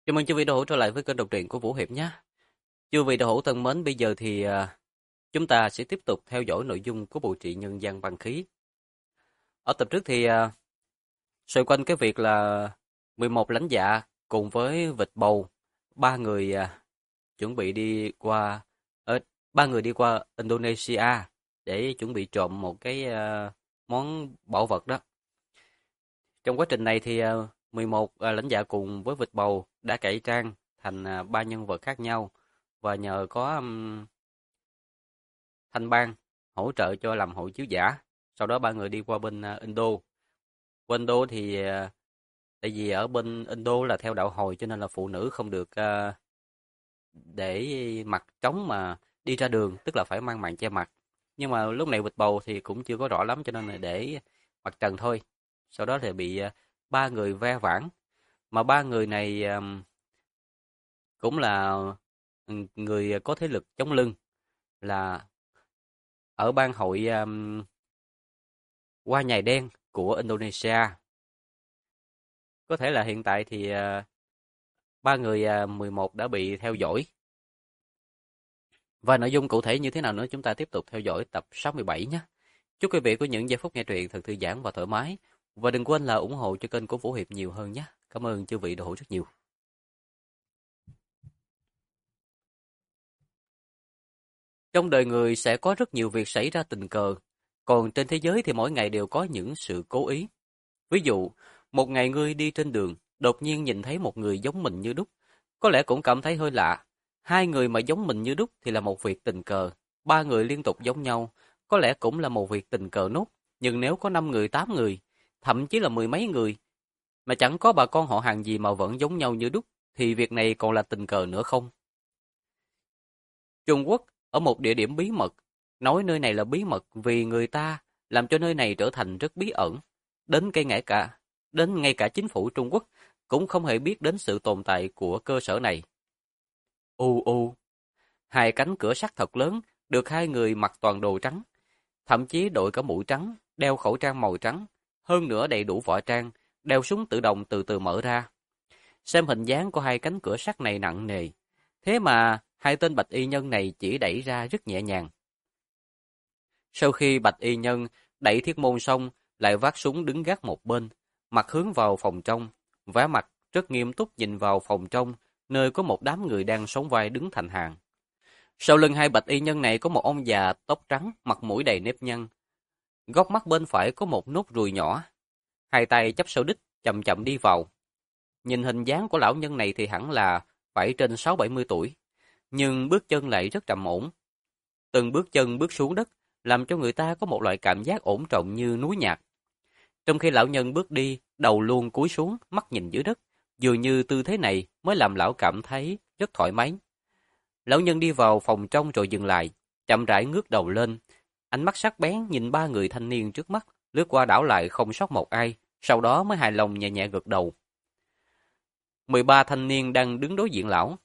Chào mừng chư vị đạo hữu trở lại với kênh đọc truyện của Vũ Hiệp nhé. Chư vị đạo hữu thân mến, bây giờ thì chúng ta sẽ tiếp tục theo dõi nội dung của bộ truyện Nhân gian băng khí. Ở tập trước thì xoay quanh cái việc là 11 lãnh dạ cùng với vịt bầu, ba người chuẩn bị đi qua ba người đi qua Indonesia để chuẩn bị trộm một cái món bảo vật đó. Trong quá trình này thì 11 lãnh dạ cùng với vịt bầu đã cải trang thành ba nhân vật khác nhau và nhờ có Thanh Bang hỗ trợ cho làm hộ chiếu giả. Sau đó ba người đi qua bên Indo. Bên Indo thì tại vì ở bên Indo là theo đạo Hồi cho nên là phụ nữ không được để mặt trống mà đi ra đường, tức là phải mang màn che mặt. Nhưng mà lúc này vịt bầu thì cũng chưa có rõ lắm cho nên là để mặt trần thôi. Sau đó thì bị ba người ve vãn. Mà ba người này cũng là người có thế lực chống lưng, là ở bang hội Hoa Nhài Đen của Indonesia. Có thể là hiện tại thì ba người 11 đã bị theo dõi. Và nội dung cụ thể như thế nào nữa chúng ta tiếp tục theo dõi tập 67 nhé. Chúc quý vị có những giây phút nghe truyện thật thư giãn và thoải mái. Và đừng quên là ủng hộ cho kênh của Vũ Hiệp nhiều hơn nhé. Cảm ơn chư vị đã hỗ rất nhiều. Trong đời người sẽ có rất nhiều việc xảy ra tình cờ, còn trên thế giới thì mỗi ngày đều có những sự cố ý. Ví dụ, một ngày ngươi đi trên đường, đột nhiên nhìn thấy một người giống mình như đúc, có lẽ cũng cảm thấy hơi lạ. Hai người mà giống mình như đúc thì là một việc tình cờ, ba người liên tục giống nhau, có lẽ cũng là một việc tình cờ nốt. Nhưng nếu có 5 người, 8 người, thậm chí là mười mấy người, mà chẳng có bà con họ hàng gì mà vẫn giống nhau như đúc, thì việc này còn là tình cờ nữa không? Trung Quốc, ở một địa điểm bí mật, nói nơi này là bí mật vì người ta làm cho nơi này trở thành rất bí ẩn. Đến ngay cả chính phủ Trung Quốc cũng không hề biết đến sự tồn tại của cơ sở này. U u, hai cánh cửa sắt thật lớn, được hai người mặc toàn đồ trắng, thậm chí đội cả mũ trắng, đeo khẩu trang màu trắng, hơn nữa đầy đủ võ trang, đeo súng tự động từ từ mở ra. Xem hình dáng của hai cánh cửa sắt này nặng nề, thế mà hai tên bạch y nhân này chỉ đẩy ra rất nhẹ nhàng. Sau khi bạch y nhân đẩy thiết môn xong, lại vác súng đứng gác một bên, mặt hướng vào phòng trong, vẻ mặt rất nghiêm túc nhìn vào phòng trong, nơi có một đám người đang sóng vai đứng thành hàng. Sau lưng hai bạch y nhân này có một ông già tóc trắng, mặt mũi đầy nếp nhăn. Góc mắt bên phải có một nốt ruồi nhỏ. Hai tay chắp sau đít, chậm chậm đi vào. Nhìn hình dáng của lão nhân này thì hẳn là phải trên 6-70 tuổi, nhưng bước chân lại rất trầm ổn. Từng bước chân bước xuống đất, làm cho người ta có một loại cảm giác ổn trọng như núi nhạc. Trong khi lão nhân bước đi, đầu luôn cúi xuống, mắt nhìn dưới đất, dường như tư thế này mới làm lão cảm thấy rất thoải mái. Lão nhân đi vào phòng trong rồi dừng lại, chậm rãi ngước đầu lên, ánh mắt sắc bén nhìn ba người thanh niên trước mắt, lướt qua đảo lại không sót một ai, sau đó mới hài lòng nhẹ nhẹ gật đầu. 13 thanh niên đang đứng đối diện lão.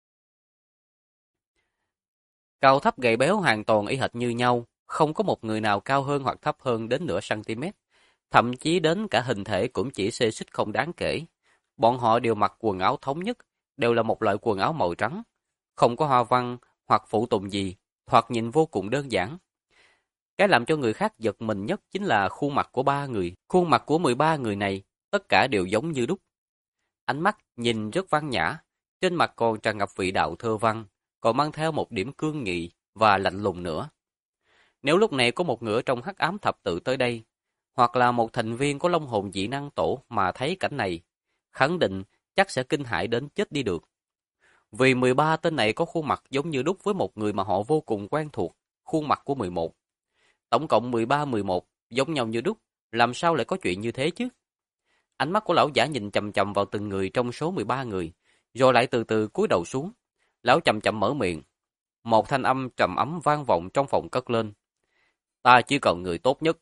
Cao thấp gầy béo hoàn toàn y hệt như nhau, không có một người nào cao hơn hoặc thấp hơn đến nửa cm, thậm chí đến cả hình thể cũng chỉ xê xích không đáng kể. Bọn họ đều mặc quần áo thống nhất, đều là một loại quần áo màu trắng, không có hoa văn hoặc phụ tùng gì, thoạt nhìn vô cùng đơn giản. Cái làm cho người khác giật mình nhất chính là khuôn mặt của ba người. Khuôn mặt của 13 người này, tất cả đều giống như đúc. Ánh mắt nhìn rất văn nhã, trên mặt còn tràn ngập vị đạo thơ văn, còn mang theo một điểm cương nghị và lạnh lùng nữa. Nếu lúc này có một người trong hắc ám thập tự tới đây, hoặc là một thành viên của Long hồn dị năng tổ mà thấy cảnh này, khẳng định chắc sẽ kinh hãi đến chết đi được. Vì 13 tên này có khuôn mặt giống như đúc với một người mà họ vô cùng quen thuộc, khuôn mặt của 11. Tổng cộng 13-11, giống nhau như đúc, làm sao lại có chuyện như thế chứ? Ánh mắt của lão giả nhìn chằm chằm vào từng người trong số 13 người, rồi lại từ từ cúi đầu xuống. Lão chậm chậm mở miệng. Một thanh âm trầm ấm vang vọng trong phòng cất lên. Ta chỉ cần người tốt nhất.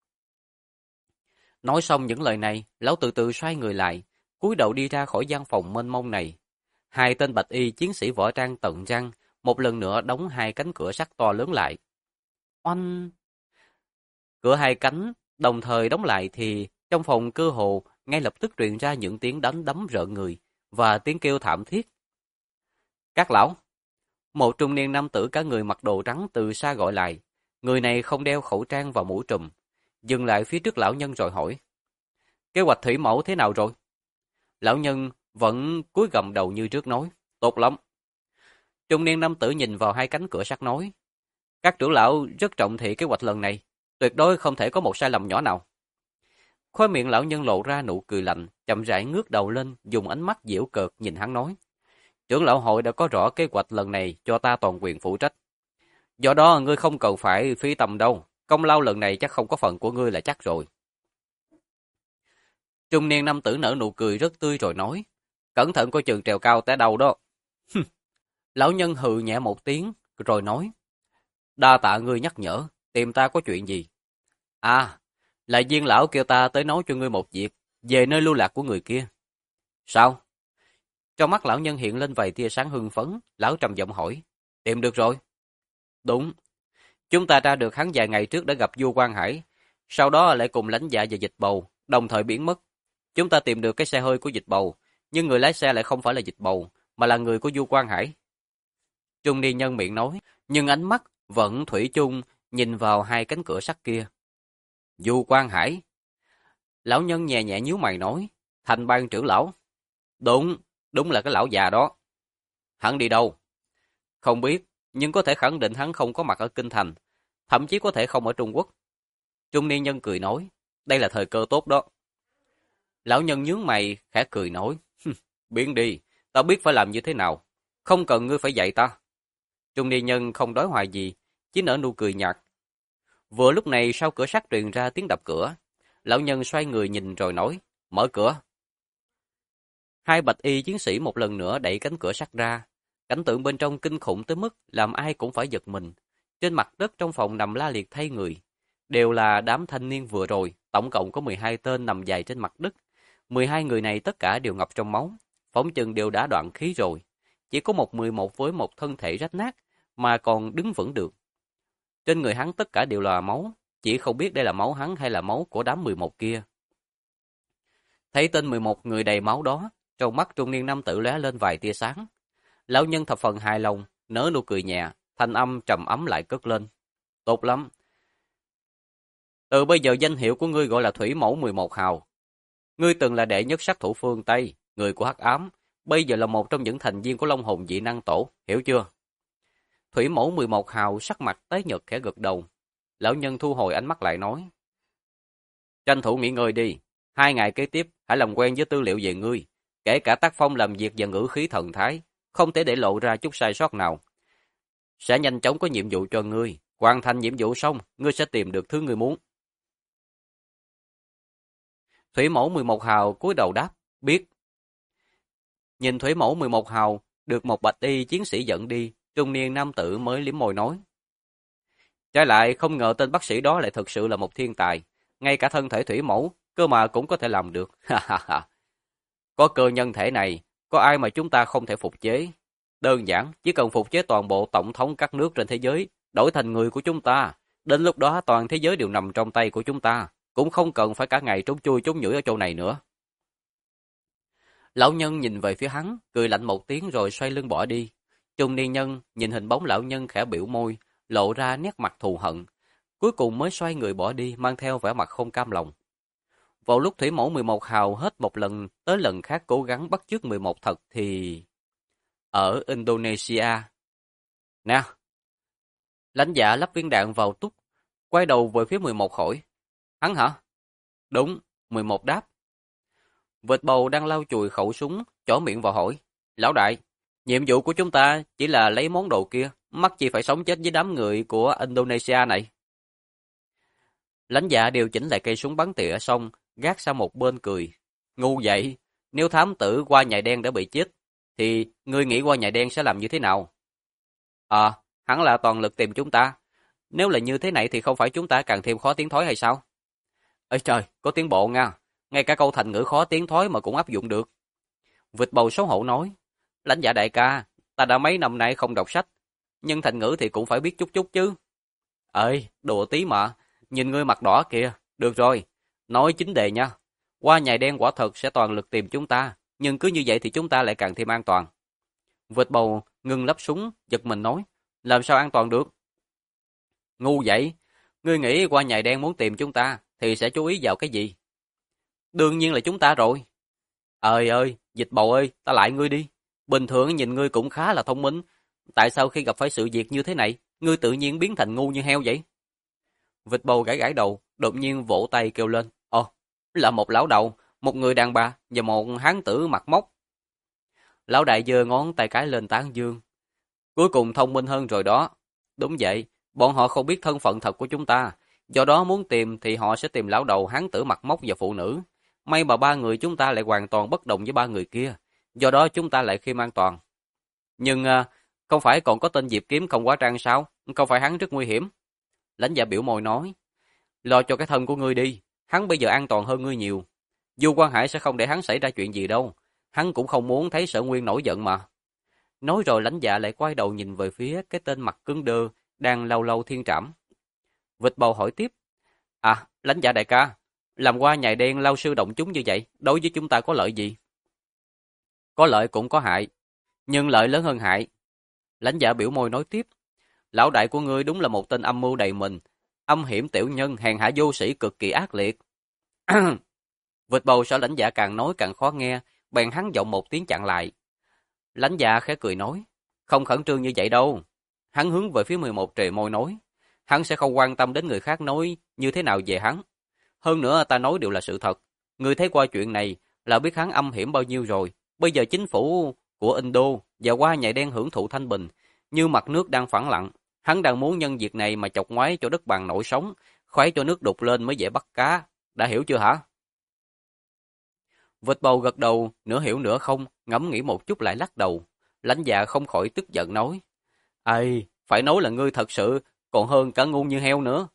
Nói xong những lời này, lão từ từ xoay người lại, cúi đầu đi ra khỏi gian phòng mênh mông này. Hai tên bạch y chiến sĩ võ trang tận răng, một lần nữa đóng hai cánh cửa sắt to lớn lại. Oanh! Cửa hai cánh đồng thời đóng lại thì trong phòng cơ hồ ngay lập tức truyền ra những tiếng đánh đấm rợn người và tiếng kêu thảm thiết. Các lão! Một trung niên nam tử cả người mặc đồ trắng từ xa gọi lại. Người này không đeo khẩu trang và mũ trùm. Dừng lại phía trước lão nhân rồi hỏi. Kế hoạch thủy mẫu thế nào rồi? Lão nhân vẫn cúi gằm đầu như trước nói. Tốt lắm. Trung niên nam tử nhìn vào hai cánh cửa sắt nói. Các trưởng lão rất trọng thị kế hoạch lần này. Tuyệt đối không thể có một sai lầm nhỏ nào. Khóe miệng lão nhân lộ ra nụ cười lạnh, chậm rãi ngước đầu lên, dùng ánh mắt giễu cợt nhìn hắn nói. Trưởng lão hội đã có rõ kế hoạch lần này cho ta toàn quyền phụ trách. Do đó ngươi không cần phải phí tâm đâu, công lao lần này chắc không có phần của ngươi là chắc rồi. Trung niên nam tử nở nụ cười rất tươi rồi nói, cẩn thận coi chừng trèo cao té đầu đó. Lão nhân hừ nhẹ một tiếng rồi nói, đa tạ ngươi nhắc nhở, tìm ta có chuyện gì? À, là Diên lão kêu ta tới nói cho ngươi một việc, về nơi lưu lạc của người kia. Sao? Trong mắt lão nhân hiện lên vài tia sáng hưng phấn, lão trầm giọng hỏi, tìm được rồi? Đúng, chúng ta ra được hắn vài ngày trước đã gặp vua Quan Hải, sau đó lại cùng lãnh dạ và Dịch Bầu, đồng thời biến mất. Chúng ta tìm được cái xe hơi của Dịch Bầu, nhưng người lái xe lại không phải là Dịch Bầu, mà là người của vua Quan Hải. Trung niên nhân miệng nói, nhưng ánh mắt vẫn thủy chung nhìn vào hai cánh cửa sắt kia. Vua Quan Hải. Lão nhân nhẹ nhẹ nhíu mày nói, Thành Ban trưởng lão. Đúng là cái lão già đó. Hắn đi đâu? Không biết, nhưng có thể khẳng định hắn không có mặt ở Kinh Thành, thậm chí có thể không ở Trung Quốc. Trung niên nhân cười nói, đây là thời cơ tốt đó. Lão nhân nhướng mày, khẽ cười nói, biến đi, ta biết phải làm như thế nào, không cần ngươi phải dạy ta. Trung niên nhân không đối hoài gì, chỉ nở nụ cười nhạt. Vừa lúc này sau cửa sắt truyền ra tiếng đập cửa, lão nhân xoay người nhìn rồi nói, mở cửa. Hai bạch y chiến sĩ một lần nữa đẩy cánh cửa sắt ra, cảnh tượng bên trong kinh khủng tới mức làm ai cũng phải giật mình. Trên mặt đất trong phòng nằm la liệt thay người, đều là đám thanh niên vừa rồi, tổng cộng có 12 tên nằm dài trên mặt đất. 12 người này tất cả đều ngập trong máu, phỏng chừng đều đã đoạn khí rồi. Chỉ có 11 với một thân thể rách nát mà còn đứng vững được. Trên người hắn tất cả đều là máu, chỉ không biết đây là máu hắn hay là máu của đám 11 kia. Thấy tên 11 người đầy máu đó, trong mắt trung niên nam tử lóe lên vài tia sáng. Lão nhân thập phần hài lòng, nở nụ cười nhẹ, thanh âm trầm ấm lại cất lên. Tốt lắm. Từ bây giờ danh hiệu của ngươi gọi là Thủy Mẫu 11 Hào. Ngươi từng là đệ nhất sát thủ phương Tây, người của Hắc Ám, bây giờ là một trong những thành viên của Long Hồn Dị Năng Tổ, hiểu chưa? Thủy Mẫu 11 Hào sắc mặt tái nhợt khẽ gật đầu. Lão nhân thu hồi ánh mắt lại nói. Tranh thủ nghỉ ngơi đi, 2 ngày kế tiếp hãy làm quen với tư liệu về ngươi, kể cả tác phong làm việc và ngữ khí thần thái, không thể để lộ ra chút sai sót nào. Sẽ nhanh chóng có nhiệm vụ cho ngươi, hoàn thành nhiệm vụ xong, ngươi sẽ tìm được thứ ngươi muốn. Thủy Mẫu 11 Hào cúi đầu đáp, biết. Nhìn Thủy Mẫu 11 Hào được một bạch y chiến sĩ dẫn đi, trung niên nam tử mới liếm môi nói. Trái lại không ngờ tên bác sĩ đó lại thực sự là một thiên tài, ngay cả thân thể Thủy Mẫu, cơ mà cũng có thể làm được. Có cơ nhân thể này, có ai mà chúng ta không thể phục chế? Đơn giản, chỉ cần phục chế toàn bộ tổng thống các nước trên thế giới, đổi thành người của chúng ta. Đến lúc đó toàn thế giới đều nằm trong tay của chúng ta, cũng không cần phải cả ngày trốn chui trốn nhủi ở chỗ này nữa. Lão nhân nhìn về phía hắn, cười lạnh một tiếng rồi xoay lưng bỏ đi. Trung niên nhân nhìn hình bóng lão nhân khẽ biểu môi, lộ ra nét mặt thù hận. Cuối cùng mới xoay người bỏ đi, mang theo vẻ mặt không cam lòng. Vào lúc Thủy Mẫu 11 Hào hết một lần tới lần khác cố gắng bắt chước 11 thật thì... Ở Indonesia. Nè! Lãnh dạ lắp viên đạn vào túc, quay đầu về phía 11 hỏi. Hắn hả? Đúng, 11 đáp. Vịt bầu đang lau chùi khẩu súng, chỏ miệng vào hỏi. Lão đại, nhiệm vụ của chúng ta chỉ là lấy món đồ kia, mắc chi phải sống chết với đám người của Indonesia này. Lãnh dạ điều chỉnh lại cây súng bắn tỉa xong, gác sang một bên cười. Ngu vậy, nếu thám tử qua nhài đen đã bị chết, thì ngươi nghĩ qua nhài đen sẽ làm như thế nào? Hắn là toàn lực tìm chúng ta. Nếu là như thế này thì không phải chúng ta càng thêm khó tiến thối hay sao? Ê trời, có tiến bộ nha. Ngay cả câu thành ngữ khó tiến thối mà cũng áp dụng được. Vịt bầu xấu hổ nói. Lãnh dạ đại ca, ta đã mấy năm nay không đọc sách, nhưng thành ngữ thì cũng phải biết chút chút chứ. Ê, đùa tí mà, nhìn ngươi mặt đỏ kìa. Được rồi, nói chính đề nha. Qua nhài đen quả thật sẽ toàn lực tìm chúng ta, nhưng cứ như vậy thì chúng ta lại càng thêm an toàn. Vịt bầu ngưng lắp súng, giật mình nói, làm sao an toàn được? Ngu vậy, ngươi nghĩ qua nhài đen muốn tìm chúng ta thì sẽ chú ý vào cái gì? Đương nhiên là chúng ta rồi. Ơi ơi, Vịt bầu ơi, ta lại ngươi đi. Bình thường nhìn ngươi cũng khá là thông minh. Tại sao khi gặp phải sự việc như thế này, ngươi tự nhiên biến thành ngu như heo vậy? Vịt bầu gãi gãi đầu, đột nhiên vỗ tay kêu lên. Ồ, là một lão đầu, một người đàn bà và một hán tử mặt mốc. Lão đại giơ ngón tay cái lên tán dương. Cuối cùng thông minh hơn rồi đó. Đúng vậy, bọn họ không biết thân phận thật của chúng ta. Do đó muốn tìm thì họ sẽ tìm lão đầu, hán tử mặt mốc và phụ nữ. May mà ba người chúng ta lại hoàn toàn bất đồng với ba người kia. Do đó chúng ta lại khiêm an toàn. Nhưng không phải còn có tên Diệp Kiếm không quá trang sao? Không phải hắn rất nguy hiểm? Lãnh Dạ biểu môi nói. Lo cho cái thân của ngươi đi. Hắn bây giờ an toàn hơn ngươi nhiều. Du Quang Hải sẽ không để hắn xảy ra chuyện gì đâu. Hắn cũng không muốn thấy Sở Nguyên nổi giận mà. Nói rồi Lãnh Dạ lại quay đầu nhìn về phía cái tên mặt cứng đơ đang lâu lâu thiên trảm. Vịt bầu hỏi tiếp. À, Lãnh Dạ đại ca, làm qua nhài đen lao sư động chúng như vậy, đối với chúng ta có lợi gì? Có lợi cũng có hại, nhưng lợi lớn hơn hại. Lãnh Dạ biểu môi nói tiếp. Lão đại của ngươi đúng là một tên âm mưu đầy mình, âm hiểm tiểu nhân, hèn hạ vô sĩ cực kỳ ác liệt. Vịt bầu sợ Lãnh Dạ càng nói càng khó nghe, bèn hắn giọng một tiếng chặn lại. Lãnh Dạ khẽ cười nói, không khẩn trương như vậy đâu. Hắn hướng về phía 11 trề môi nói, hắn sẽ không quan tâm đến người khác nói như thế nào về hắn. Hơn nữa ta nói đều là sự thật. Người thấy qua chuyện này là biết hắn âm hiểm bao nhiêu rồi. Bây giờ chính phủ của Indo và qua nhạy đen hưởng thụ thanh bình, như mặt nước đang phẳng lặng. Hắn đang muốn nhân việc này mà chọc ngoáy cho đất bằng nổi sóng, khoái cho nước đục lên mới dễ bắt cá. Đã hiểu chưa hả? Vịt bầu gật đầu, nửa hiểu nửa không, ngẫm nghĩ một chút lại lắc đầu. Lãnh Dạ không khỏi tức giận nói. Ây, phải nói là ngươi thật sự còn hơn cả ngu như heo nữa.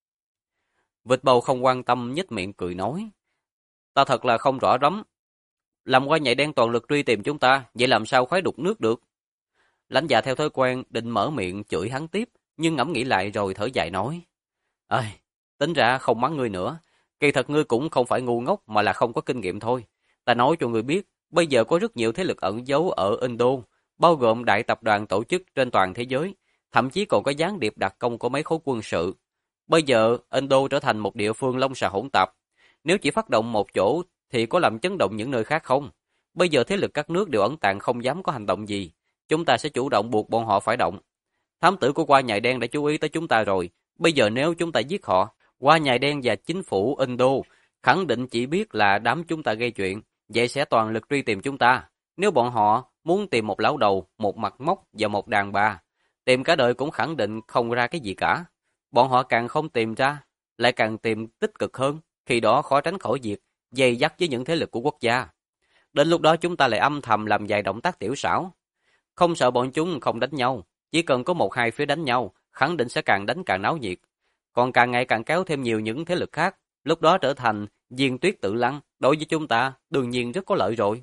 Vịt bầu không quan tâm nhếch miệng cười nói. Ta thật là không rõ lắm. Làm qua nhạy đen toàn lực truy tìm chúng ta, vậy làm sao khoái đục nước được? Lãnh Dạ theo thói quen định mở miệng chửi hắn tiếp, nhưng ngẫm nghĩ lại rồi thở dài nói. Ơi, tính ra không mắng ngươi nữa. Kỳ thật ngươi cũng không phải ngu ngốc mà là không có kinh nghiệm thôi. Ta nói cho ngươi biết, bây giờ có rất nhiều thế lực ẩn giấu ở Indo, bao gồm đại tập đoàn tổ chức trên toàn thế giới, thậm chí còn có gián điệp đặc công của mấy khối quân sự. Bây giờ, Indo trở thành một địa phương lông xà hỗn tạp. Nếu chỉ phát động một chỗ thì có làm chấn động những nơi khác không? Bây giờ thế lực các nước đều ẩn tàng không dám có hành động gì. Chúng ta sẽ chủ động buộc bọn họ phải động. Thám tử của Qua Nhài Đen đã chú ý tới chúng ta rồi. Bây giờ nếu chúng ta giết họ, Qua Nhài Đen và chính phủ Indo khẳng định chỉ biết là đám chúng ta gây chuyện, vậy sẽ toàn lực truy tìm chúng ta. Nếu bọn họ muốn tìm một lão đầu, một mặt mốc và một đàn bà, tìm cả đời cũng khẳng định không ra cái gì cả. Bọn họ càng không tìm ra, lại càng tìm tích cực hơn, khi đó khó tránh khỏi việc dày dắt với những thế lực của quốc gia. Đến lúc đó chúng ta lại âm thầm làm vài động tác tiểu xảo. Không sợ bọn chúng không đánh nhau, chỉ cần có một hai phía đánh nhau, khẳng định sẽ càng đánh càng náo nhiệt. Còn càng ngày càng kéo thêm nhiều những thế lực khác, lúc đó trở thành diên tuyết tự lăng, đối với chúng ta đương nhiên rất có lợi rồi.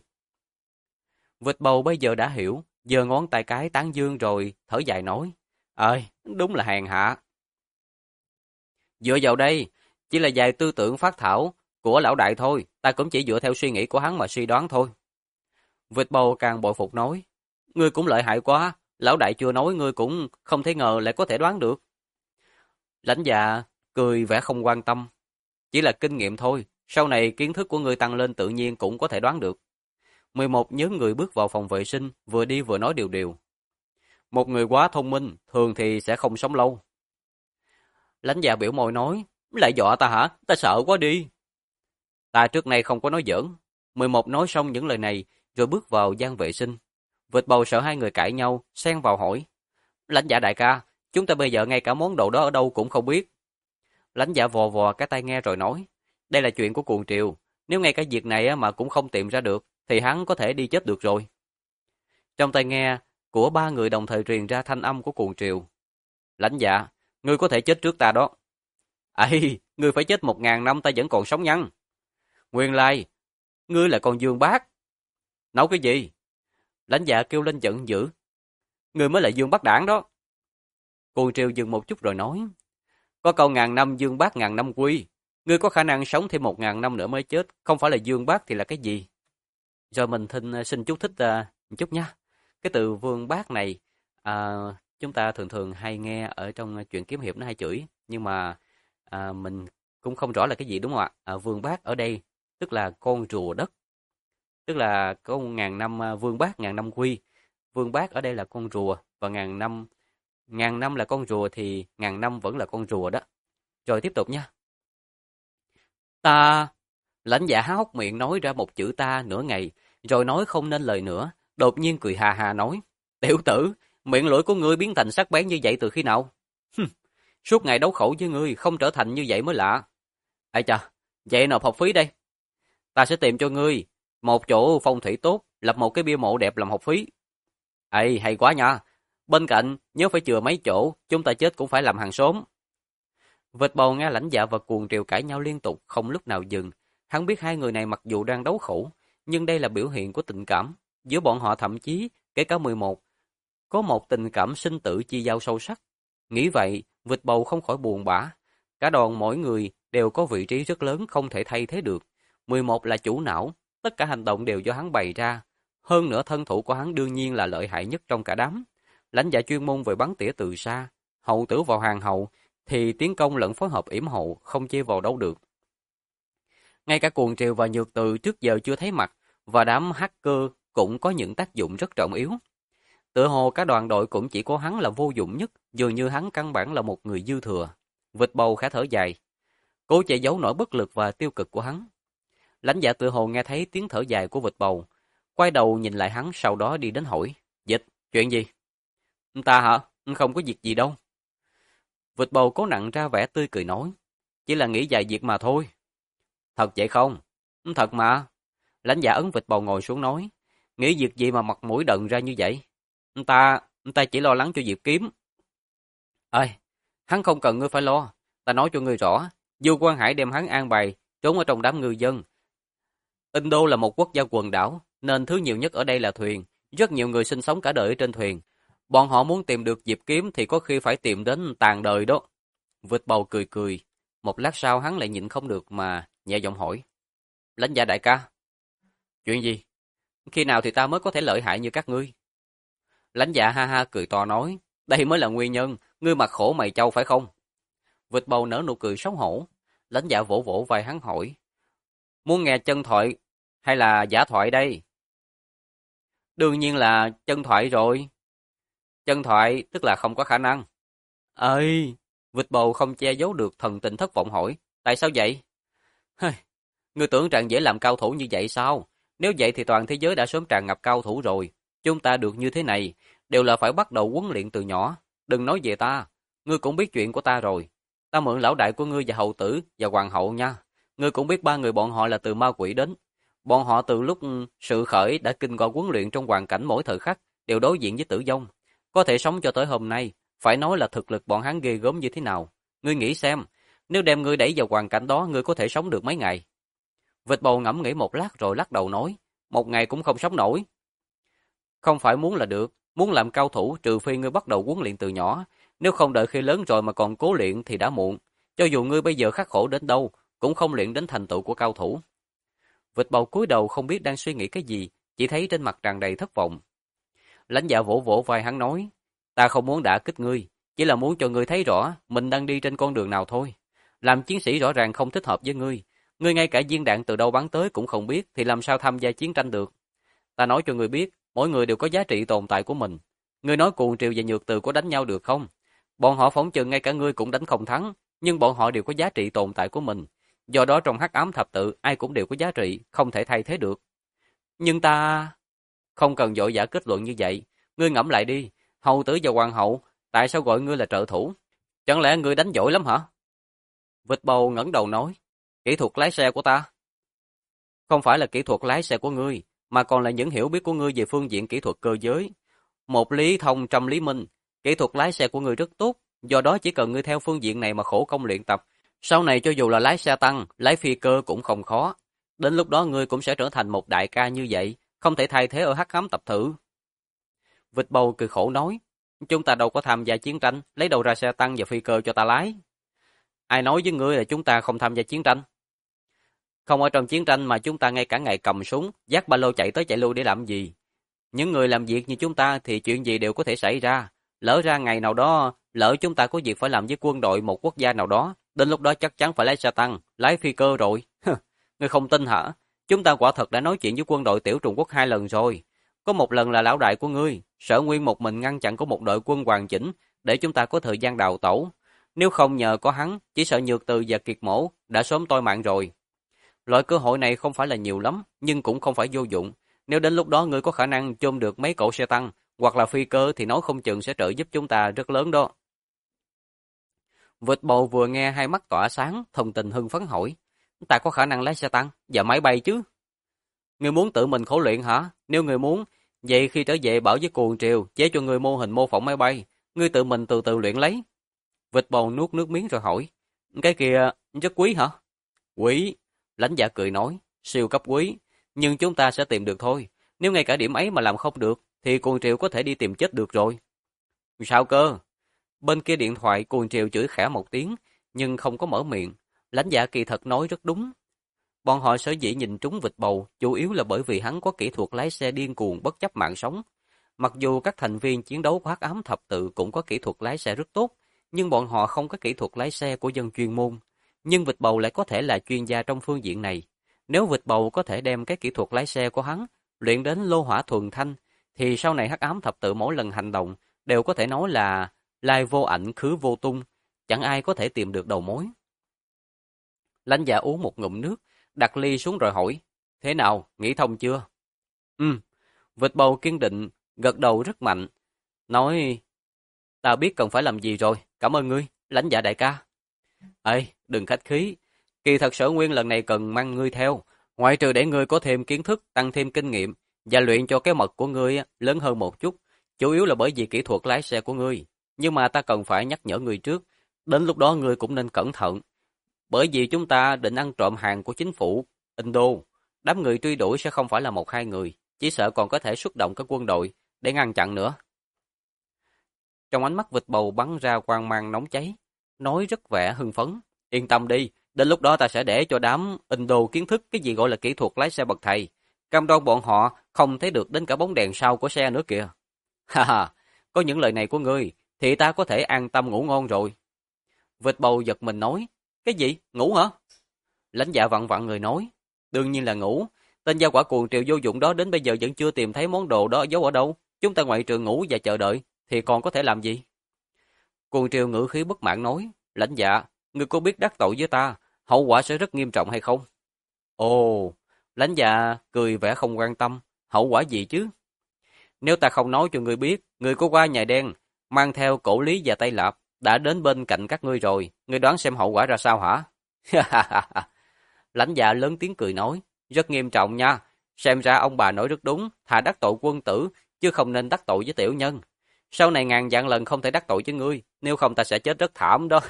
Vịt bầu bây giờ đã hiểu, giơ ngón tay cái tán dương rồi thở dài nói. Ơi, đúng là hèn hạ. Dựa vào đây, chỉ là vài tư tưởng phát thảo của lão đại thôi, ta cũng chỉ dựa theo suy nghĩ của hắn mà suy đoán thôi. Vịt bầu càng bội phục nói, ngươi cũng lợi hại quá, lão đại chưa nói ngươi cũng không thể ngờ lại có thể đoán được. Lãnh Dạ cười vẻ không quan tâm, chỉ là kinh nghiệm thôi, sau này kiến thức của ngươi tăng lên tự nhiên cũng có thể đoán được. 11 nhóm người bước vào phòng vệ sinh, vừa đi vừa nói điều điều. Một người quá thông minh, thường thì sẽ không sống lâu. Lãnh Dạ biểu môi nói, lại dọa ta hả? Ta sợ quá đi. Ta trước nay không có nói giỡn. 11 nói xong những lời này, rồi bước vào gian vệ sinh. Vịt bầu sợ hai người cãi nhau, xen vào hỏi. Lãnh Dạ đại ca, chúng ta bây giờ ngay cả món đồ đó ở đâu cũng không biết. Lãnh Dạ vò vò cái tai nghe rồi nói, đây là chuyện của Cuồng Triều. Nếu ngay cả việc này mà cũng không tìm ra được, thì hắn có thể đi chết được rồi. Trong tai nghe của ba người đồng thời truyền ra thanh âm của Cuồng Triều. Lãnh Dạ, ngươi có thể chết trước ta đó. Ây, ngươi phải chết 1000 năm ta vẫn còn sống nhăn. Nguyên lai, ngươi là con Dương Bác. Nấu cái gì? Lãnh Dạ kêu lên giận dữ. Ngươi mới là Dương Bác Đảng đó. Cuồng Triều dừng một chút rồi nói. Có câu 1000 năm Dương Bác 1000 năm quy. Ngươi có khả năng sống thêm 1000 năm nữa mới chết. Không phải là Dương Bác thì là cái gì? Rồi mình xin chú thích một chút nha. Cái từ vương bác này à, chúng ta thường thường hay nghe ở trong truyện kiếm hiệp nó hay chửi, nhưng mà mình cũng không rõ là cái gì đúng không ạ? Vương bác ở đây tức là con rùa đất, tức là có ngàn năm vương bác ngàn năm quy. Vương bác ở đây là con rùa và ngàn năm là con rùa thì ngàn năm vẫn là con rùa đó. Rồi tiếp tục nha. Ta, lãnh dạ há hốc miệng nói ra một chữ ta nửa ngày, rồi nói không nên lời nữa, đột nhiên cười hà hà nói: "Tiểu tử, miệng lưỡi của ngươi biến thành sắc bén như vậy từ khi nào? Hừm, suốt ngày đấu khẩu với ngươi không trở thành như vậy mới lạ. Ai chà, vậy nộp học phí đây. Ta sẽ tìm cho ngươi một chỗ phong thủy tốt, lập một cái bia mộ đẹp làm học phí." "Ây, hay quá nha. Bên cạnh nhớ phải chừa mấy chỗ, chúng ta chết cũng phải làm hàng xóm." Vịt bầu nghe lãnh dạ và cuồng triều cãi nhau liên tục, không lúc nào dừng. Hắn biết hai người này mặc dù đang đấu khẩu, nhưng đây là biểu hiện của tình cảm. Giữa bọn họ thậm chí, kể cả 11, có một tình cảm sinh tử chi giao sâu sắc. Nghĩ vậy, vịt bầu không khỏi buồn bã. Cả đoàn mỗi người đều có vị trí rất lớn không thể thay thế được. 11 là chủ não, tất cả hành động đều do hắn bày ra. Hơn nữa thân thủ của hắn đương nhiên là lợi hại nhất trong cả đám. Lãnh dạ chuyên môn về bắn tỉa từ xa, hậu tử vào hàng hậu, thì tiến công lẫn phối hợp yểm hộ, không chia vào đâu được. Ngay cả cuồng triều và nhược từ trước giờ chưa thấy mặt, và đám hacker cũng có những tác dụng rất trọng yếu. Tựa hồ cả đoàn đội cũng chỉ có hắn là vô dụng nhất, dường như hắn căn bản là một người dư thừa. Vịt bầu khẽ thở dài, cố che giấu nỗi bất lực và tiêu cực của hắn. Lãnh dạ tựa hồ nghe thấy tiếng thở dài của vịt bầu, quay đầu nhìn lại hắn, sau đó đi đến hỏi: "Dịch, chuyện gì?" "Ta hả? Không có việc gì đâu." Vịt bầu cố nặng ra vẻ tươi cười nói: "Chỉ là nghĩ vài việc mà thôi." "Thật vậy không?" "Thật mà." Lãnh dạ ấn vịt bầu ngồi xuống nói: "Nghĩ việc gì mà mặt mũi đần ra như vậy?" Ta chỉ lo lắng cho Diệp Kiếm." "Ơi, hắn không cần ngươi phải lo. Ta nói cho ngươi rõ, Du Quan Hải đem hắn an bài trốn ở trong đám ngư dân. Indo là một quốc gia quần đảo, nên thứ nhiều nhất ở đây là thuyền. Rất nhiều người sinh sống cả đời ở trên thuyền. Bọn họ muốn tìm được Diệp Kiếm thì có khi phải tìm đến tàn đời đó." Vịt bầu cười cười. Một lát sau hắn lại nhịn không được mà nhẹ giọng hỏi: "Lãnh dạ đại ca, chuyện gì? Khi nào thì ta mới có thể lợi hại như các ngươi?" Lãnh dạ ha ha cười to nói: "Đây mới là nguyên nhân, ngươi mặt khổ mày trâu phải không?" Vịt bầu nở nụ cười xấu hổ. Lãnh dạ vỗ vỗ vai hắn hỏi: "Muốn nghe chân thoại hay là giả thoại đây?" "Đương nhiên là chân thoại rồi." "Chân thoại tức là không có khả năng." "Ơi!" Vịt bầu không che giấu được thần tình thất vọng hỏi: "Tại sao vậy?" "Hây, ngươi tưởng rằng dễ làm cao thủ như vậy sao? Nếu vậy thì toàn thế giới đã sớm tràn ngập cao thủ rồi. Chúng ta được như thế này, đều là phải bắt đầu huấn luyện từ nhỏ. Đừng nói về ta, ngươi cũng biết chuyện của ta rồi. Ta mượn lão đại của ngươi và hậu tử và hoàng hậu nha. Ngươi cũng biết ba người bọn họ là từ ma quỷ đến. Bọn họ từ lúc sự khởi đã kinh qua huấn luyện trong hoàn cảnh mỗi thời khắc, đều đối diện với tử vong. Có thể sống cho tới hôm nay, phải nói là thực lực bọn hắn ghê gớm như thế nào. Ngươi nghĩ xem, nếu đem ngươi đẩy vào hoàn cảnh đó, ngươi có thể sống được mấy ngày?" Vịt bầu ngẫm nghĩ một lát rồi lắc đầu nói: "Một ngày cũng không sống nổi." "Không phải muốn là được, muốn làm cao thủ trừ phi ngươi bắt đầu huấn luyện từ nhỏ, nếu không đợi khi lớn rồi mà còn cố luyện thì đã muộn. Cho dù ngươi bây giờ khắc khổ đến đâu, cũng không luyện đến thành tựu của cao thủ." Vịt bầu cúi đầu không biết đang suy nghĩ cái gì, chỉ thấy trên mặt tràn đầy thất vọng. Lãnh dạ vỗ vỗ vai hắn nói: "Ta không muốn đả kích ngươi, chỉ là muốn cho ngươi thấy rõ mình đang đi trên con đường nào thôi. Làm chiến sĩ rõ ràng không thích hợp với ngươi. Ngươi ngay cả viên đạn từ đâu bắn tới cũng không biết thì làm sao tham gia chiến tranh được. Ta nói cho ngươi biết, mỗi người đều có giá trị tồn tại của mình. Ngươi nói Cuồng Triều và Nhược Từ có đánh nhau được không? Bọn họ phỏng chừng ngay cả ngươi cũng đánh không thắng, nhưng bọn họ đều có giá trị tồn tại của mình. Do đó trong Hắc Ám Thập Tự ai cũng đều có giá trị, không thể thay thế được." "Nhưng ta..." "Không cần vội vã kết luận như vậy. Ngươi ngẫm lại đi, hầu tử và hoàng hậu, tại sao gọi ngươi là trợ thủ? Chẳng lẽ ngươi đánh giỏi lắm hả?" Vịt bầu ngẩng đầu nói: "Kỹ thuật lái xe của ta." "Không phải là kỹ thuật lái xe của ngươi, mà còn là những hiểu biết của ngươi về phương diện kỹ thuật cơ giới. Một lý thông trăm lý minh, kỹ thuật lái xe của ngươi rất tốt, do đó chỉ cần ngươi theo phương diện này mà khổ công luyện tập, sau này cho dù là lái xe tăng, lái phi cơ cũng không khó. Đến lúc đó ngươi cũng sẽ trở thành một đại ca như vậy, không thể thay thế ở Hắc Ám Tập Thử." Vịt bầu cười khổ nói: "Chúng ta đâu có tham gia chiến tranh, lấy đâu ra xe tăng và phi cơ cho ta lái?" "Ai nói với ngươi là chúng ta không tham gia chiến tranh?" Không ở trong chiến tranh mà chúng ta ngay cả ngày cầm súng, vác ba lô chạy tới chạy lui để làm gì? Những người làm việc như chúng ta thì chuyện gì đều có thể xảy ra. Lỡ ra ngày nào đó, lỡ chúng ta có việc phải làm với quân đội một quốc gia nào đó, đến lúc đó chắc chắn phải lái xe tăng, lái phi cơ rồi. Ngươi không tin hả? Chúng ta quả thật đã nói chuyện với quân đội tiểu Trung Quốc 2 lần rồi. Có một lần là lão đại của ngươi, Sở Nguyên một mình ngăn chặn có một đội quân hoàn chỉnh để chúng ta có thời gian đào tẩu. Nếu không nhờ có hắn, chỉ sợ Nhược Từ và Kiệt Mổ đã sớm toi mạng rồi. Loại cơ hội này không phải là nhiều lắm, nhưng cũng không phải vô dụng. Nếu đến lúc đó ngươi có khả năng chôm được mấy cỗ xe tăng hoặc là phi cơ thì nói không chừng sẽ trợ giúp chúng ta rất lớn đó. Vịt Bầu vừa nghe hai mắt tỏa sáng, thông tình hưng phấn hỏi: "Ta có khả năng lái xe tăng và máy bay chứ?" "Ngươi muốn tự mình khổ luyện hả? Nếu ngươi muốn, vậy khi trở về bảo với Cuồng Triều chế cho ngươi mô hình mô phỏng máy bay, ngươi tự mình từ từ luyện lấy." Vịt Bầu nuốt nước miếng rồi hỏi: "Cái kia rất quý hả?" "Quý." Lãnh Dạ cười nói: "Siêu cấp quý, nhưng chúng ta sẽ tìm được thôi. Nếu ngay cả điểm ấy mà làm không được, thì Cuồng Triều có thể đi tìm chết được rồi." "Sao cơ?" Bên kia điện thoại Cuồng Triều chửi khẽ một tiếng, nhưng không có mở miệng. Lãnh Dạ kỳ thật nói rất đúng. Bọn họ sở dĩ nhìn trúng Vịt Bầu, chủ yếu là bởi vì hắn có kỹ thuật lái xe điên cuồng bất chấp mạng sống. Mặc dù các thành viên chiến đấu của Hắc Ám Thập Tự cũng có kỹ thuật lái xe rất tốt, nhưng bọn họ không có kỹ thuật lái xe của dân chuyên môn. Nhưng Vịt Bầu lại có thể là chuyên gia trong phương diện này. Nếu Vịt Bầu có thể đem cái kỹ thuật lái xe của hắn luyện đến lô hỏa thuần thanh, thì sau này Hắc Ám Thập Tự mỗi lần hành động đều có thể nói là lai vô ảnh khứ vô tung, chẳng ai có thể tìm được đầu mối. Lãnh Dạ uống một ngụm nước, đặt ly xuống rồi hỏi: "Thế nào, nghĩ thông chưa?" "Ừ." Vịt Bầu kiên định, gật đầu rất mạnh, nói: "Ta biết cần phải làm gì rồi, cảm ơn ngươi, Lãnh Dạ đại ca." "Ê, đừng khách khí, kỳ thật Sở Nguyên lần này cần mang ngươi theo, ngoại trừ để ngươi có thêm kiến thức, tăng thêm kinh nghiệm, và luyện cho cái mật của ngươi lớn hơn một chút, chủ yếu là bởi vì kỹ thuật lái xe của ngươi. Nhưng mà ta cần phải nhắc nhở ngươi trước, đến lúc đó ngươi cũng nên cẩn thận, bởi vì chúng ta định ăn trộm hàng của chính phủ Indo. Đám người truy đuổi sẽ không phải là một hai người, chỉ sợ còn có thể xuất động các quân đội để ngăn chặn nữa." Trong ánh mắt Vịt Bầu bắn ra quang mang nóng cháy, nói rất vẻ hưng phấn: "Yên tâm đi, đến lúc đó ta sẽ để cho đám Indo kiến thức cái gì gọi là kỹ thuật lái xe bậc thầy, cam đoan bọn họ không thấy được đến cả bóng đèn sau của xe nữa kìa." "Ha ha, có những lời này của ngươi thì ta có thể an tâm ngủ ngon rồi." Vịt Bầu giật mình nói: "Cái gì? Ngủ hả?" Lãnh Dạ vặn vặn người nói: "Đương nhiên là ngủ. Tên gia quả Cuồng Triều vô dụng đó đến bây giờ vẫn chưa tìm thấy món đồ đó giấu ở đâu. Chúng ta ngoại trừ ngủ và chờ đợi thì còn có thể làm gì?" Cuồng Triều ngữ khí bất mãn nói: "Lãnh Dạ, ngươi có biết đắc tội với ta, hậu quả sẽ rất nghiêm trọng hay không?" "Ồ." Lãnh Dạ cười vẻ không quan tâm: "Hậu quả gì chứ?" "Nếu ta không nói cho ngươi biết, ngươi có qua nhà đen, mang theo Cổ Lý và Tây Lạp, đã đến bên cạnh các ngươi rồi, ngươi đoán xem hậu quả ra sao hả?" Lãnh Dạ lớn tiếng cười nói: "Rất nghiêm trọng nha, xem ra ông bà nói rất đúng, thà đắc tội quân tử, chứ không nên đắc tội với tiểu nhân. Sau này ngàn vạn lần không thể đắc tội với ngươi, nếu không ta sẽ chết rất thảm đó."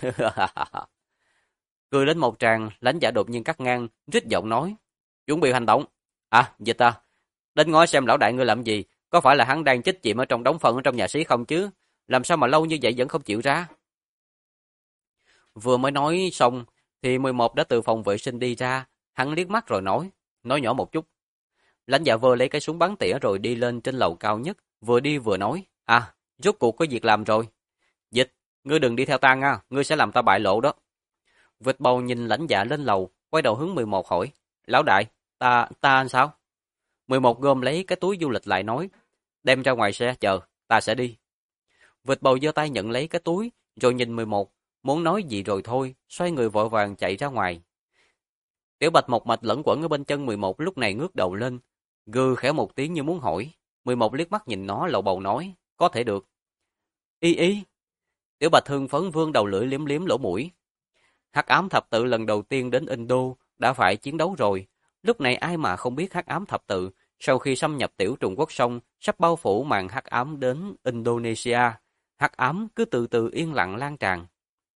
Cười đến một tràng, Lãnh Dạ đột nhiên cắt ngang, rít giọng nói: "Chuẩn bị hành động." "À, dịch à, đến ngó xem lão đại ngươi làm gì, có phải là hắn đang chết chìm ở trong đống phân ở trong nhà xí không chứ? Làm sao mà lâu như vậy vẫn không chịu ra?" Vừa mới nói xong, thì 11 đã từ phòng vệ sinh đi ra, hắn liếc mắt rồi nói nhỏ một chút. Lãnh Dạ vơ lấy cái súng bắn tỉa rồi đi lên trên lầu cao nhất, vừa đi vừa nói: "À, rốt cuộc có việc làm rồi. Dịch, ngươi đừng đi theo ta nha, ngươi sẽ làm ta bại lộ đó." Vịt Bầu nhìn Lãnh Dạ lên lầu, quay đầu hướng 11 hỏi: "Lão đại, ta sao?" 11 gom lấy cái túi du lịch lại nói: "Đem ra ngoài xe chờ, ta sẽ đi." Vịt Bầu giơ tay nhận lấy cái túi, rồi nhìn 11, muốn nói gì rồi thôi, xoay người vội vàng chạy ra ngoài. Tiểu Bạch một mạch lẫn quẩn ở bên chân 11 lúc này ngước đầu lên, gừ khẽ một tiếng như muốn hỏi. 11 liếc mắt nhìn nó lầu bầu nói: "Có thể được." "Y y." Tiểu Bạch hưng phấn vươn đầu lưỡi liếm liếm lỗ mũi. Hắc Ám Thập Tự lần đầu tiên đến Indo đã phải chiến đấu rồi. Lúc này ai mà không biết Hắc Ám Thập Tự sau khi xâm nhập tiểu Trung Quốc xong sắp bao phủ màn hắc ám đến Indonesia. Hắc ám cứ từ từ yên lặng lan tràn.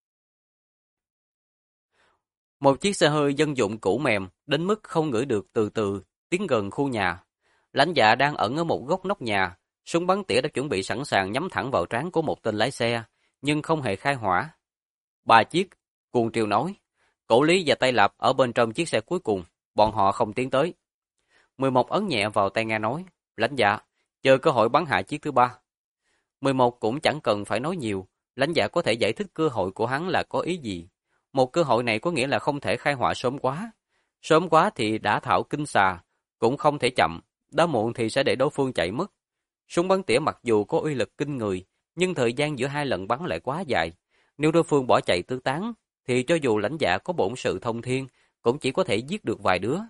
Một chiếc xe hơi dân dụng cũ mềm đến mức không ngửi được từ từ tiến gần khu nhà. Lãnh Dạ đang ẩn ở một góc nóc nhà, súng bắn tỉa đã chuẩn bị sẵn sàng nhắm thẳng vào trán của một tên lái xe, nhưng không hề khai hỏa. 3 chiếc, Cuồng Triều nói. Cổ Lý và Tây Lạp ở bên trong chiếc xe cuối cùng, bọn họ không tiến tới. 11 ấn nhẹ vào tay nghe nói, lãnh dạ, chờ cơ hội bắn hạ chiếc thứ ba. 11 cũng chẳng cần phải nói nhiều, lãnh dạ có thể giải thích cơ hội của hắn là có ý gì. Một cơ hội này có nghĩa là không thể khai hỏa sớm quá. Sớm quá thì đã thảo kinh xà, cũng không thể chậm, đã muộn thì sẽ để đối phương chạy mất. Súng bắn tỉa mặc dù có uy lực kinh người, nhưng thời gian giữa hai lần bắn lại quá dài. Nếu đối phương bỏ chạy tứ tán, thì cho dù lãnh dạ có bổn sự thông thiên, cũng chỉ có thể giết được vài đứa.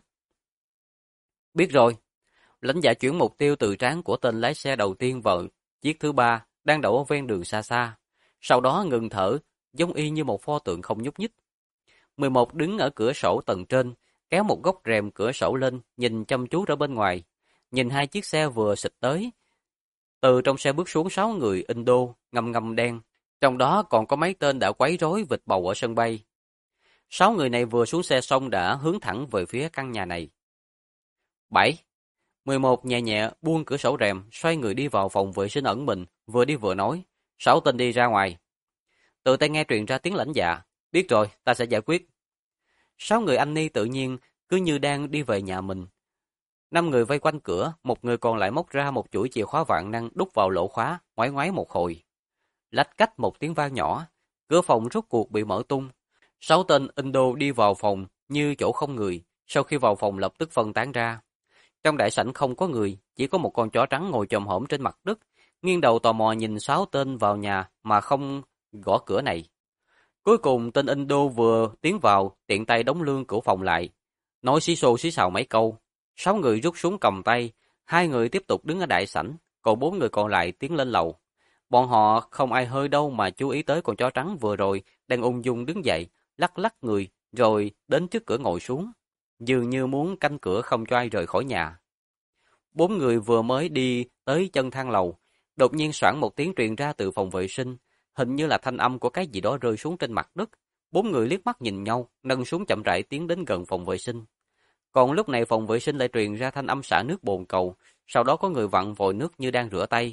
Biết rồi. Lãnh dạ chuyển mục tiêu từ trán của tên lái xe đầu tiên vào chiếc thứ ba, đang đậu ở ven đường xa xa. Sau đó ngừng thở, giống y như một pho tượng không nhúc nhích. 11 đứng ở cửa sổ tầng trên, kéo một góc rèm cửa sổ lên, nhìn chăm chú ra bên ngoài. Nhìn hai chiếc xe vừa xịt tới. Từ trong xe bước xuống 6 người Indo, ngăm ngăm đen. Trong đó còn có mấy tên đã quấy rối vịt bầu ở sân bay. 6 người này vừa xuống xe xong đã hướng thẳng về phía căn nhà này. 7. 11 nhẹ nhẹ buông cửa sổ rèm, xoay người đi vào phòng vệ sinh ẩn mình, vừa đi vừa nói. 6 tên đi ra ngoài. Từ tai nghe truyền ra tiếng lãnh dạ. Biết rồi, ta sẽ giải quyết. 6 người anh ni tự nhiên, cứ như đang đi về nhà mình. 5 người vây quanh cửa, một người còn lại móc ra một chuỗi chìa khóa vạn năng đút vào lỗ khóa, ngoáy ngoáy một hồi. Lách cách một tiếng vang nhỏ, cửa phòng rốt cuộc bị mở tung. 6 tên Indo đi vào phòng như chỗ không người, sau khi vào phòng lập tức phân tán ra. Trong đại sảnh không có người, chỉ có một con chó trắng ngồi chồm hổm trên mặt đất, nghiêng đầu tò mò nhìn 6 tên vào nhà mà không gõ cửa này. Cuối cùng tên Indo vừa tiến vào, tiện tay đóng lương cửa phòng lại, nói xí xô xí xào mấy câu. 6 người rút súng cầm tay, 2 người tiếp tục đứng ở đại sảnh, còn 4 người còn lại tiến lên lầu. Bọn họ không ai hơi đâu mà chú ý tới con chó trắng vừa rồi đang ung dung đứng dậy, lắc lắc người, rồi đến trước cửa ngồi xuống, dường như muốn canh cửa không cho ai rời khỏi nhà. 4 người vừa mới đi tới chân thang lầu, đột nhiên xoảng một tiếng truyền ra từ phòng vệ sinh, hình như là thanh âm của cái gì đó rơi xuống trên mặt đất. 4 người liếc mắt nhìn nhau, nâng súng chậm rãi tiến đến gần phòng vệ sinh. Còn lúc này phòng vệ sinh lại truyền ra thanh âm xả nước bồn cầu, sau đó có người vặn vòi nước như đang rửa tay.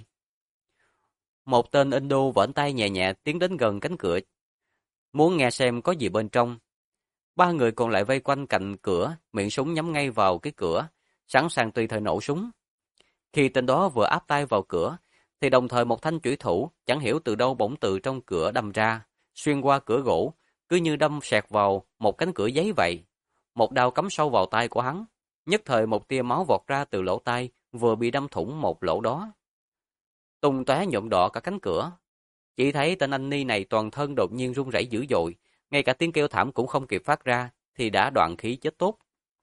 Một tên Indo vẫy tay nhẹ nhẹ tiến đến gần cánh cửa, muốn nghe xem có gì bên trong. 3 người còn lại vây quanh cạnh cửa, miệng súng nhắm ngay vào cái cửa, sẵn sàng tùy thời nổ súng. Khi tên đó vừa áp tay vào cửa, thì đồng thời một thanh chủy thủ chẳng hiểu từ đâu bỗng từ trong cửa đâm ra, xuyên qua cửa gỗ, cứ như đâm sẹt vào một cánh cửa giấy vậy. Một đao cắm sâu vào tay của hắn, nhất thời một tia máu vọt ra từ lỗ tai vừa bị đâm thủng một lỗ đó, tung tóe nhuộm đỏ cả cánh cửa. Chỉ thấy tên anh ni này toàn thân đột nhiên run rẩy dữ dội, ngay cả tiếng kêu thảm cũng không kịp phát ra, thì đã đoạn khí chết tốt.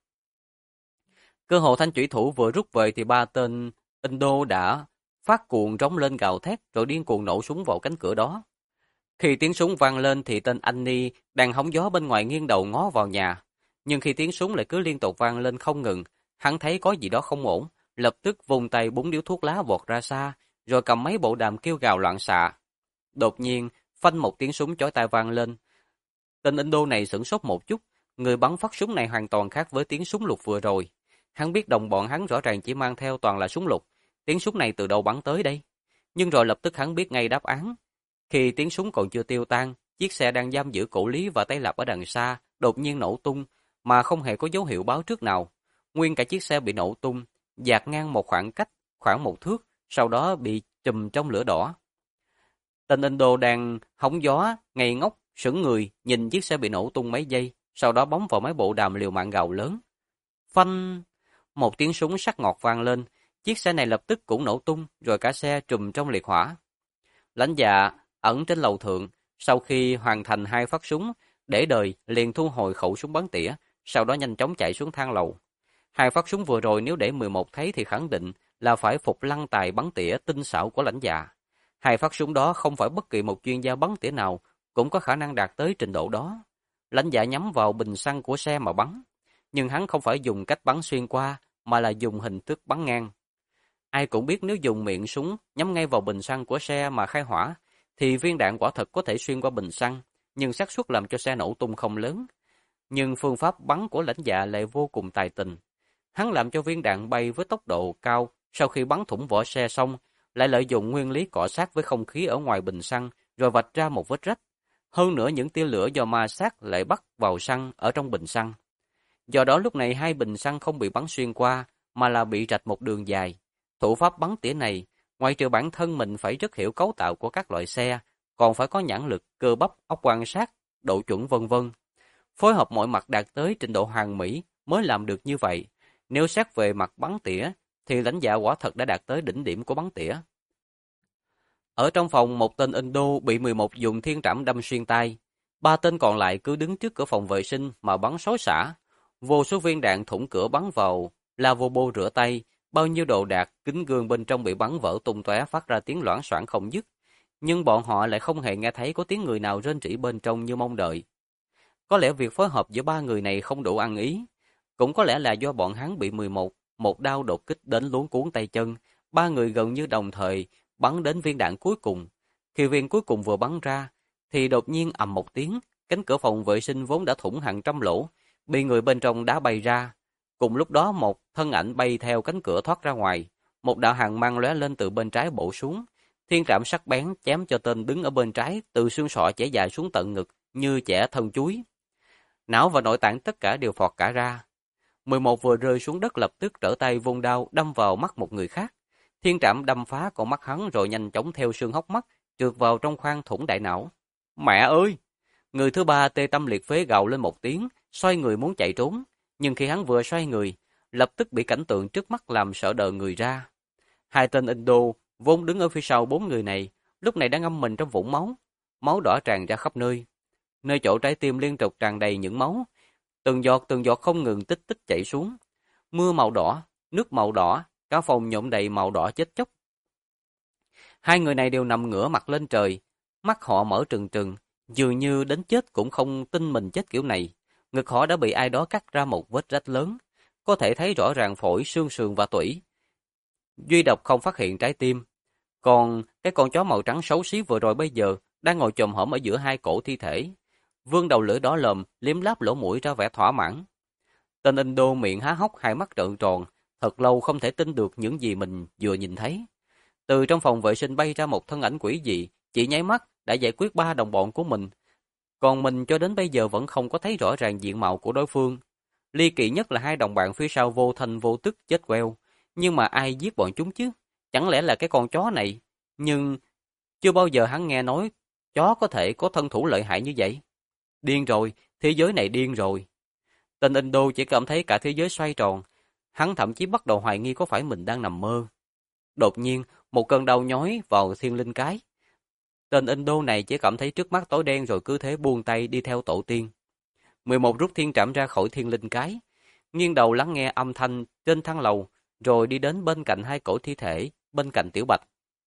Cơ hồ thanh chủy thủ vừa rút về thì 3 tên Indo đã phát cuồng rống lên gào thét rồi điên cuồng nổ súng vào cánh cửa đó. Khi tiếng súng vang lên thì tên anh ni đang hóng gió bên ngoài nghiêng đầu ngó vào nhà. Nhưng khi tiếng súng lại cứ liên tục vang lên không ngừng, hắn thấy có gì đó không ổn, lập tức vùng tay búng điếu thuốc lá vọt ra xa, rồi cầm mấy bộ đàm kêu gào loạn xạ. Đột nhiên, phanh một tiếng súng chói tai vang lên. Tên Indo này sửng sốt một chút, người bắn phát súng này hoàn toàn khác với tiếng súng lục vừa rồi. Hắn biết đồng bọn hắn rõ ràng chỉ mang theo toàn là súng lục, tiếng súng này từ đâu bắn tới đây? Nhưng rồi lập tức hắn biết ngay đáp án. Khi tiếng súng còn chưa tiêu tan, chiếc xe đang giam giữ cổ Lý và Tây Lạp ở đằng xa đột nhiên nổ tung, mà không hề có dấu hiệu báo trước nào. Nguyên cả chiếc xe bị nổ tung, dạt ngang một khoảng cách khoảng 1 thước, sau đó bị trùm trong lửa đỏ. Tên Indo đang hóng gió, ngây ngốc, sững người, nhìn chiếc xe bị nổ tung mấy giây, sau đó bấm vào mấy bộ đàm liều mạng gào lớn. Phanh! Một tiếng súng sắc ngọt vang lên, chiếc xe này lập tức cũng nổ tung, rồi cả xe trùm trong liệt hỏa. Lãnh Dạ ẩn trên lầu thượng, sau khi hoàn thành 2 phát súng, để đời liền thu hồi khẩu súng bắn tỉa, sau đó nhanh chóng chạy xuống thang lầu. 2 phát súng vừa rồi nếu để 11 thấy thì khẳng định là phải phục lăng tài bắn tỉa tinh xảo của Lãnh Dạ. 2 phát súng đó không phải bất kỳ một chuyên gia bắn tỉa nào cũng có khả năng đạt tới trình độ đó. Lãnh Dạ nhắm vào bình xăng của xe mà bắn, nhưng hắn không phải dùng cách bắn xuyên qua, mà là dùng hình thức bắn ngang. Ai cũng biết nếu dùng miệng súng nhắm ngay vào bình xăng của xe mà khai hỏa, thì viên đạn quả thật có thể xuyên qua bình xăng, nhưng xác suất làm cho xe nổ tung không lớn. Nhưng phương pháp bắn của Lãnh Dạ lại vô cùng tài tình. Hắn làm cho viên đạn bay với tốc độ cao, sau khi bắn thủng vỏ xe xong, lại lợi dụng nguyên lý cọ sát với không khí ở ngoài bình xăng, rồi vạch ra một vết rách. Hơn nữa những tia lửa do ma sát lại bắt vào xăng ở trong bình xăng. Do đó lúc này hai bình xăng không bị bắn xuyên qua, mà là bị rạch một đường dài. Thủ pháp bắn tỉa này, ngoài trừ bản thân mình phải rất hiểu cấu tạo của các loại xe, còn phải có nhãn lực, cơ bắp, óc quan sát, độ chuẩn vân vân. Phối hợp mọi mặt đạt tới trình độ hoàn mỹ mới làm được như vậy. Nếu xét về mặt bắn tỉa, thì lãnh dạ quả thật đã đạt tới đỉnh điểm của bắn tỉa. Ở trong phòng, một tên Indo bị 11 dùng thiên trảm đâm xuyên tai. Ba tên còn lại cứ đứng trước cửa phòng vệ sinh mà bắn xối xả. Vô số viên đạn thủng cửa bắn vào, lavabo rửa tay, bao nhiêu đồ đạc, kính gương bên trong bị bắn vỡ tung tóe phát ra tiếng loảng xoảng không dứt. Nhưng bọn họ lại không hề nghe thấy có tiếng người nào rên rỉ bên trong như mong đợi. Có lẽ việc phối hợp giữa ba người này không đủ ăn ý. Cũng có lẽ là do bọn hắn bị 11, một đao đột kích đến luống cuốn tay chân. Ba người gần như đồng thời bắn đến viên đạn cuối cùng. Khi viên cuối cùng vừa bắn ra, thì đột nhiên ầm một tiếng, cánh cửa phòng vệ sinh vốn đã thủng hàng trăm lỗ, bị người bên trong đá bay ra. Cùng lúc đó một thân ảnh bay theo cánh cửa thoát ra ngoài, một đạo hàn mang lóe lên từ bên trái bổ xuống. Thiên trảm sắc bén chém cho tên đứng ở bên trái, từ xương sọ chẻ dài xuống tận ngực, như chẻ thân chuối. Não và nội tạng tất cả đều phọt cả ra. 11 vừa rơi xuống đất lập tức trở tay vung đao đâm vào mắt một người khác. Thiên trảm đâm phá con mắt hắn rồi nhanh chóng theo xương hốc mắt, trượt vào trong khoang thủng đại não. Mẹ ơi! Người thứ ba tê tâm liệt phế gào lên một tiếng, xoay người muốn chạy trốn. Nhưng khi hắn vừa xoay người, lập tức bị cảnh tượng trước mắt làm sợ đờ người ra. Hai tên Indo vốn đứng ở phía sau bốn người này, lúc này đang ngâm mình trong vũng máu. Máu đỏ tràn ra khắp nơi. Nơi chỗ trái tim liên tục tràn đầy những máu. Từng giọt không ngừng tích tích chảy xuống. Mưa màu đỏ, nước màu đỏ, cả phòng nhộn đầy màu đỏ chết chóc. Hai người này đều nằm ngửa mặt lên trời, mắt họ mở trừng trừng, dường như đến chết cũng không tin mình chết kiểu này. Ngực họ đã bị ai đó cắt ra một vết rách lớn, có thể thấy rõ ràng phổi, xương sườn và tủy. Duy độc không phát hiện trái tim. Còn cái con chó màu trắng xấu xí vừa rồi bây giờ đang ngồi chồm hổm ở giữa hai cổ thi thể. Vươn đầu lưỡi đỏ lòm, liếm láp lỗ mũi ra vẻ thỏa mãn. Tên Indo miệng há hốc, hai mắt trợn tròn, thật lâu không thể tin được những gì mình vừa nhìn thấy. Từ trong phòng vệ sinh bay ra một thân ảnh quỷ dị, chỉ nháy mắt đã giải quyết ba đồng bọn của mình. Còn mình cho đến bây giờ vẫn không có thấy rõ ràng diện mạo của đối phương. Ly kỳ nhất là hai đồng bạn phía sau vô thanh vô tức chết queo. Nhưng mà ai giết bọn chúng chứ? Chẳng lẽ là cái con chó này? Nhưng chưa bao giờ hắn nghe nói chó có thể có thân thủ lợi hại như vậy. Điên rồi, thế giới này điên rồi. Tên Indo chỉ cảm thấy cả thế giới xoay tròn. Hắn thậm chí bắt đầu hoài nghi có phải mình đang nằm mơ. Đột nhiên, một cơn đau nhói vào thiên linh cái. Tên Indo này chỉ cảm thấy trước mắt tối đen rồi cứ thế buông tay đi theo tổ tiên. 11 rút thiên trảm ra khỏi thiên linh cái, nghiêng đầu lắng nghe âm thanh trên thang lầu, rồi đi đến bên cạnh hai cổ thi thể, bên cạnh Tiểu Bạch.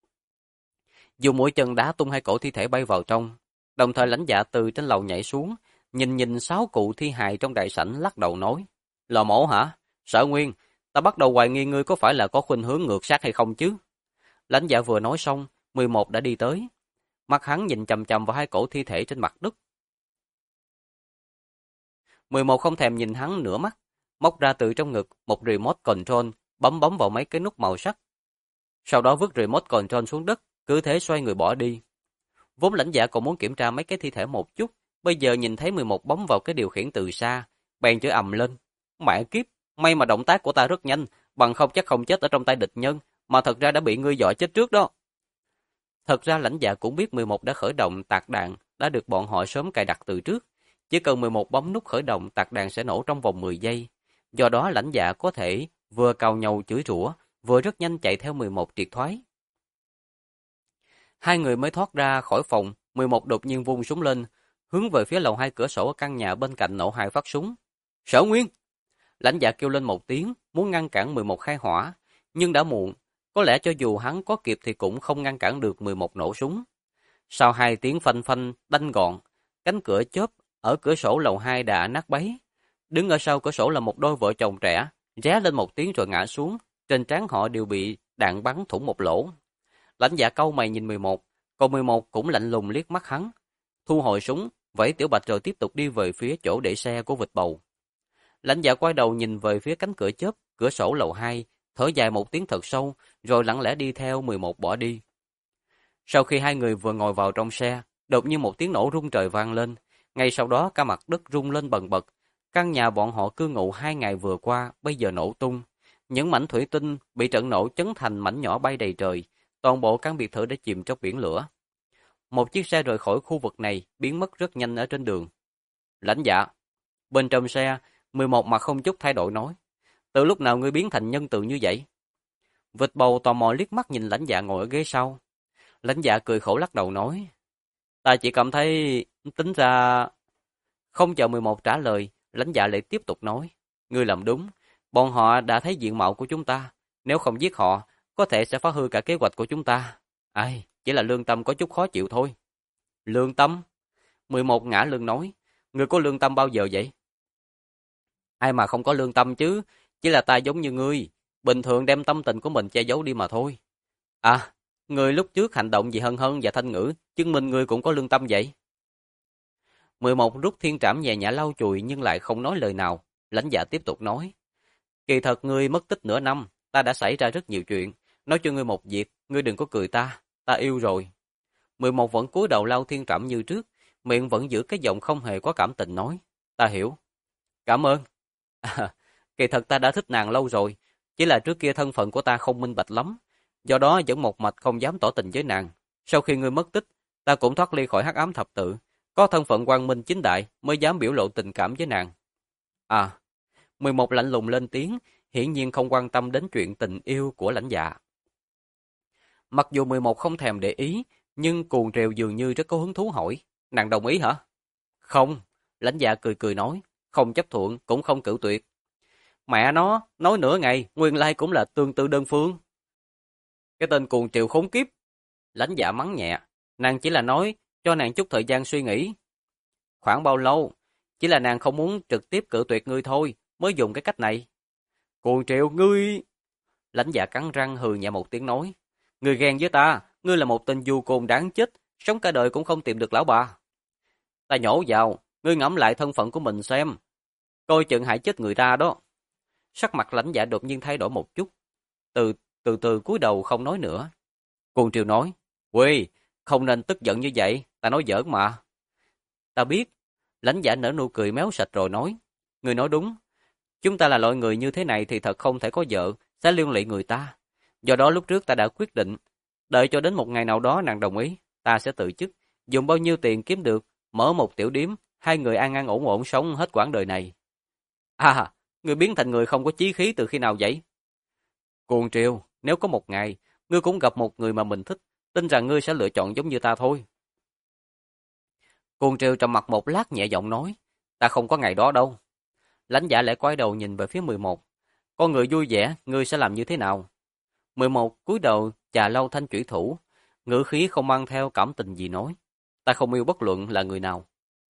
Dùng mũi chân đá tung hai cổ thi thể bay vào trong, đồng thời lãnh dạ từ trên lầu nhảy xuống, nhìn 6 cụ thi hài trong đại sảnh lắc đầu nói. Lò mổ hả? Sở Nguyên, ta bắt đầu hoài nghi ngươi có phải là có khuynh hướng ngược sát hay không chứ? Lãnh dạ vừa nói xong, 11 đã đi tới. Mắt hắn nhìn chằm chằm vào hai cổ thi thể trên mặt đất. 11 không thèm nhìn hắn nửa mắt, móc ra từ trong ngực một remote control, bấm vào mấy cái nút màu sắc. Sau đó vứt remote control xuống đất, cứ thế xoay người bỏ đi. Vốn lãnh dạ còn muốn kiểm tra mấy cái thi thể một chút, bây giờ nhìn thấy 11 bấm vào cái điều khiển từ xa, bèn chửi ầm lên. Mẹ kiếp, may mà động tác của ta rất nhanh, bằng không chắc không chết ở trong tay địch nhân, mà thật ra đã bị ngươi dọa chết trước đó. Thật ra lãnh dạ cũng biết 11 đã khởi động tạc đạn, đã được bọn họ sớm cài đặt từ trước. Chỉ cần 11 bấm nút khởi động, tạc đạn sẽ nổ trong vòng 10 giây. Do đó lãnh dạ có thể vừa cào nhàu chửi rủa, vừa rất nhanh chạy theo 11 triệt thoái. Hai người mới thoát ra khỏi phòng, 11 đột nhiên vung súng lên, hướng về phía lầu hai cửa sổ ở căn nhà bên cạnh nổ hai phát súng. Sở Nguyên! Lãnh dạ kêu lên một tiếng, muốn ngăn cản 11 khai hỏa, nhưng đã muộn. Có lẽ cho dù hắn có kịp thì cũng không ngăn cản được 11 nổ súng. Sau 2 tiếng phanh phanh, đanh gọn, cánh cửa chớp ở cửa sổ lầu 2 đã nát bấy. Đứng ở sau cửa sổ là một đôi vợ chồng trẻ, ré lên một tiếng rồi ngã xuống, trên trán họ đều bị đạn bắn thủng một lỗ. Lãnh dạ cau mày nhìn 11, còn 11 cũng lạnh lùng liếc mắt hắn. Thu hồi súng, vẫy Tiểu Bạch rồi tiếp tục đi về phía chỗ để xe của vịt bầu. Lãnh dạ quay đầu nhìn về phía cánh cửa chớp, cửa sổ lầu 2, thở dài một tiếng thật sâu, rồi lặng lẽ đi theo 11 bỏ đi. Sau khi hai người vừa ngồi vào trong xe, đột nhiên một tiếng nổ rung trời vang lên. Ngay sau đó cả mặt đất rung lên bần bật. Căn nhà bọn họ cư ngụ 2 ngày vừa qua bây giờ nổ tung. Những mảnh thủy tinh bị trận nổ chấn thành mảnh nhỏ bay đầy trời. Toàn bộ căn biệt thự đã chìm trong biển lửa. Một chiếc xe rời khỏi khu vực này biến mất rất nhanh ở trên đường. Lãnh dạ. Bên trong xe, 11 mặt không chút thay đổi nói. Từ lúc nào ngươi biến thành nhân từ như vậy? Vịt bầu tò mò liếc mắt nhìn lãnh dạ ngồi ở ghế sau. Lãnh dạ cười khổ lắc đầu nói. Ta chỉ cảm thấy tính ra... Không chờ 11 trả lời, lãnh dạ lại tiếp tục nói. Ngươi làm đúng, bọn họ đã thấy diện mạo của chúng ta. Nếu không giết họ, có thể sẽ phá hư cả kế hoạch của chúng ta. Ai, chỉ là lương tâm có chút khó chịu thôi. Lương tâm? 11 ngã lưng nói. Ngươi có lương tâm bao giờ vậy? Ai mà không có lương tâm chứ, chỉ là ta giống như ngươi, bình thường đem tâm tình của mình che giấu đi mà thôi. À, ngươi lúc trước hành động vì Hân Hân và Thanh Ngữ, chứng minh ngươi cũng có lương tâm vậy. 11 rút thiên trảm nhẹ nhã lau chùi nhưng lại không nói lời nào, lãnh dạ tiếp tục nói. Kỳ thật ngươi mất tích nửa năm, ta đã xảy ra rất nhiều chuyện, nói cho ngươi một việc, ngươi đừng có cười ta yêu rồi. 11 vẫn cúi đầu lau thiên trảm như trước, miệng vẫn giữ cái giọng không hề có cảm tình nói. Ta hiểu. Cảm ơn. À, kỳ thật ta đã thích nàng lâu rồi, chỉ là trước kia thân phận của ta không minh bạch lắm, do đó vẫn một mạch không dám tỏ tình với nàng. Sau khi ngươi mất tích, ta cũng thoát ly khỏi hắc ám thập tự, có thân phận quang minh chính đại mới dám biểu lộ tình cảm với nàng. À, 11 lạnh lùng lên tiếng, hiển nhiên không quan tâm đến chuyện tình yêu của lãnh dạ. Mặc dù 11 không thèm để ý, nhưng cuồng triều dường như rất có hứng thú hỏi, nàng đồng ý hả? Không, lãnh dạ cười cười nói, không chấp thuận cũng không cự tuyệt. Mẹ nó, nói nửa ngày, nguyên lai cũng là tương tư đơn phương. Cái tên cuồng triều khốn kiếp. Lãnh dạ mắng nhẹ, nàng chỉ là nói, cho nàng chút thời gian suy nghĩ. Khoảng bao lâu? Chỉ là nàng không muốn trực tiếp cự tuyệt ngươi thôi, mới dùng cái cách này. Cuồng triều, ngươi... Lãnh dạ cắn răng hừ nhẹ một tiếng nói. Ngươi ghen với ta, ngươi là một tên du côn đáng chết, sống cả đời cũng không tìm được lão bà. Ta nhổ vào, ngươi ngẫm lại thân phận của mình xem. Coi chừng hại chết người ta đó. Sắc mặt lãnh dạ đột nhiên thay đổi một chút. Từ từ cúi đầu không nói nữa. Cuồng triều nói, Quy, không nên tức giận như vậy, ta nói giỡn mà. Ta biết. Lãnh dạ nở nụ cười méo sạch rồi nói, ngươi nói đúng. Chúng ta là loại người như thế này thì thật không thể có vợ, sẽ liên lụy người ta. Do đó lúc trước ta đã quyết định, đợi cho đến một ngày nào đó nàng đồng ý, ta sẽ tự chức, dùng bao nhiêu tiền kiếm được, mở một tiểu điếm, hai người an an ổn ổn sống hết quãng đời này. À, ngươi biến thành người không có chí khí từ khi nào vậy? Cuồng triều, nếu có một ngày, ngươi cũng gặp một người mà mình thích, tin rằng ngươi sẽ lựa chọn giống như ta thôi. Cuồng triều trầm mặt một lát nhẹ giọng nói, ta không có ngày đó đâu. Lãnh dạ lại quay đầu nhìn về phía 11. Con người vui vẻ, ngươi sẽ làm như thế nào? 11 cúi đầu chà lau thanh chủy thủ, ngữ khí không mang theo cảm tình gì nói. Ta không yêu bất luận là người nào.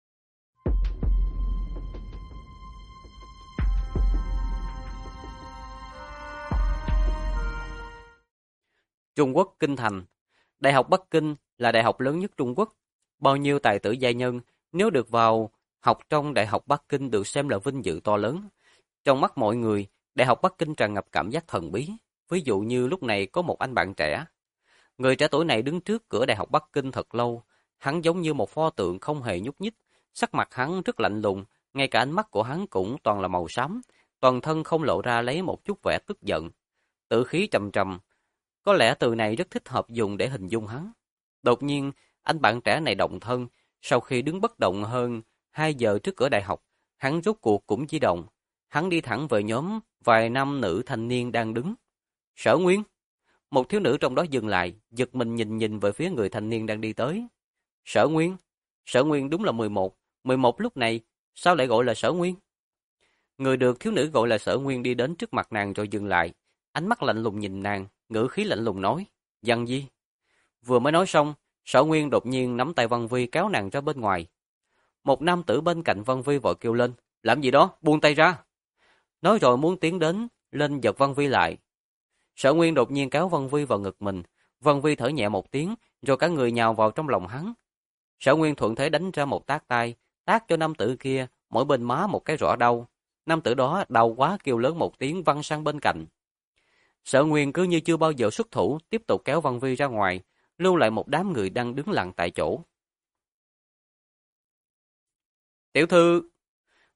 Trung Quốc Kinh Thành. Đại học Bắc Kinh là đại học lớn nhất Trung Quốc. Bao nhiêu tài tử giai nhân nếu được vào học trong Đại học Bắc Kinh được xem là vinh dự to lớn. Trong mắt mọi người, Đại học Bắc Kinh tràn ngập cảm giác thần bí. Ví dụ như lúc này có một anh bạn trẻ. Người trẻ tuổi này đứng trước cửa Đại học Bắc Kinh thật lâu. Hắn giống như một pho tượng không hề nhúc nhích. Sắc mặt hắn rất lạnh lùng, ngay cả ánh mắt của hắn cũng toàn là màu xám. Toàn thân không lộ ra lấy một chút vẻ tức giận. Tử khí trầm trầm. Có lẽ từ này rất thích hợp dùng để hình dung hắn. Đột nhiên, anh bạn trẻ này động thân. Sau khi đứng bất động hơn 2 giờ trước cửa đại học, hắn rốt cuộc cũng di động. Hắn đi thẳng về nhóm vài nam nữ thanh niên đang đứng. Sở Nguyên. Một thiếu nữ trong đó dừng lại, giật mình nhìn về phía người thanh niên đang đi tới. Sở Nguyên. Sở Nguyên đúng là 11. 11 lúc này, sao lại gọi là Sở Nguyên? Người được thiếu nữ gọi là Sở Nguyên đi đến trước mặt nàng rồi dừng lại. Ánh mắt lạnh lùng nhìn nàng, ngữ khí lạnh lùng nói. Văn Vi. Vừa mới nói xong, Sở Nguyên đột nhiên nắm tay Văn Vi kéo nàng ra bên ngoài. Một nam tử bên cạnh Văn Vi vội kêu lên. Làm gì đó, buông tay ra. Nói rồi muốn tiến đến, lên giật Văn Vi lại. Sở Nguyên đột nhiên kéo Văn Vi vào ngực mình. Văn Vi thở nhẹ một tiếng, rồi cả người nhào vào trong lòng hắn. Sở Nguyên thuận thế đánh ra một tát tay, tát cho nam tử kia, mỗi bên má một cái rõ đau. Nam tử đó đau quá kêu lớn một tiếng văng sang bên cạnh. Sở Nguyên cứ như chưa bao giờ xuất thủ, tiếp tục kéo Văn Vi ra ngoài, lưu lại một đám người đang đứng lặng tại chỗ. Tiểu thư,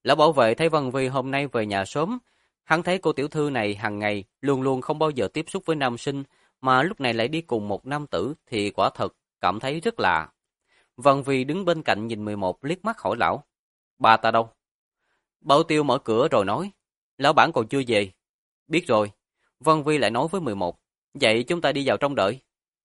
Lão bảo vệ thấy Vân Vi hôm nay về nhà sớm, hắn thấy cô tiểu thư này hàng ngày luôn luôn không bao giờ tiếp xúc với nam sinh, mà lúc này lại đi cùng một nam tử thì quả thật cảm thấy rất lạ. Vân Vi đứng bên cạnh nhìn 11 liếc mắt hỏi lão, bà ta đâu? Bảo Tiêu mở cửa rồi nói, lão bản còn chưa về. Biết rồi. Vân Vi lại nói với 11, vậy chúng ta đi vào trong đợi.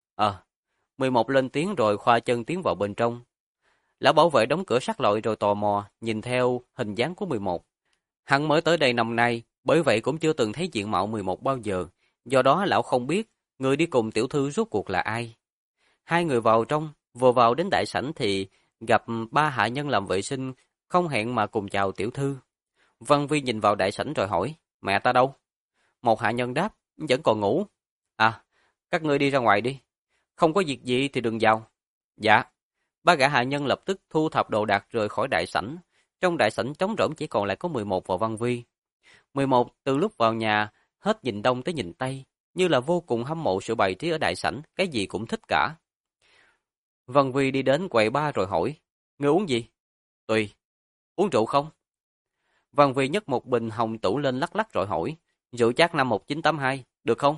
11 lên tiếng rồi khoa chân tiến vào bên trong. Lão bảo vệ đóng cửa sắt lại rồi tò mò nhìn theo hình dáng của 11. Hắn mới tới đây năm nay, bởi vậy cũng chưa từng thấy diện mạo 11 bao giờ, do đó lão không biết người đi cùng tiểu thư rốt cuộc là ai. Hai người vào trong, vừa vào đến đại sảnh thì gặp ba hạ nhân làm vệ sinh, không hẹn mà cùng chào tiểu thư. Văn Vi nhìn vào đại sảnh rồi hỏi, mẹ ta đâu? Một hạ nhân đáp, vẫn còn ngủ. Các ngươi đi ra ngoài đi. Không có việc gì thì đừng vào. Dạ. Ba gã hạ nhân lập tức thu thập đồ đạc rời khỏi đại sảnh. Trong đại sảnh trống rỗng chỉ còn lại có 11 và Văn Vi. 11 từ lúc vào nhà, hết nhìn đông tới nhìn tây, như là vô cùng hâm mộ sự bày trí ở đại sảnh, cái gì cũng thích cả. Văn Vi đi đến quầy bar rồi hỏi, ngươi uống gì? Tùy. Uống rượu không? Văn Vi nhấc một bình hồng tủ lên lắc lắc rồi hỏi, rượu chát năm 1982, được không?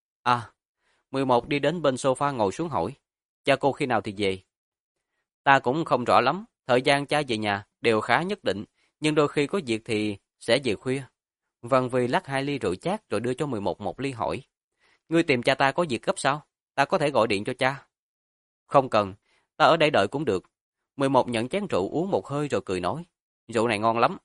11 đi đến bên sofa ngồi xuống hỏi, cha cô khi nào thì về? Ta cũng không rõ lắm, thời gian cha về nhà đều khá nhất định, nhưng đôi khi có việc thì sẽ về khuya. Văn Vi lắc 2 ly rượu chát rồi đưa cho 11 một ly hỏi, ngươi tìm cha ta có việc gấp sao? Ta có thể gọi điện cho cha. Không cần, ta ở đây đợi cũng được. 11 nhận chén rượu uống một hơi rồi cười nói, rượu này ngon lắm.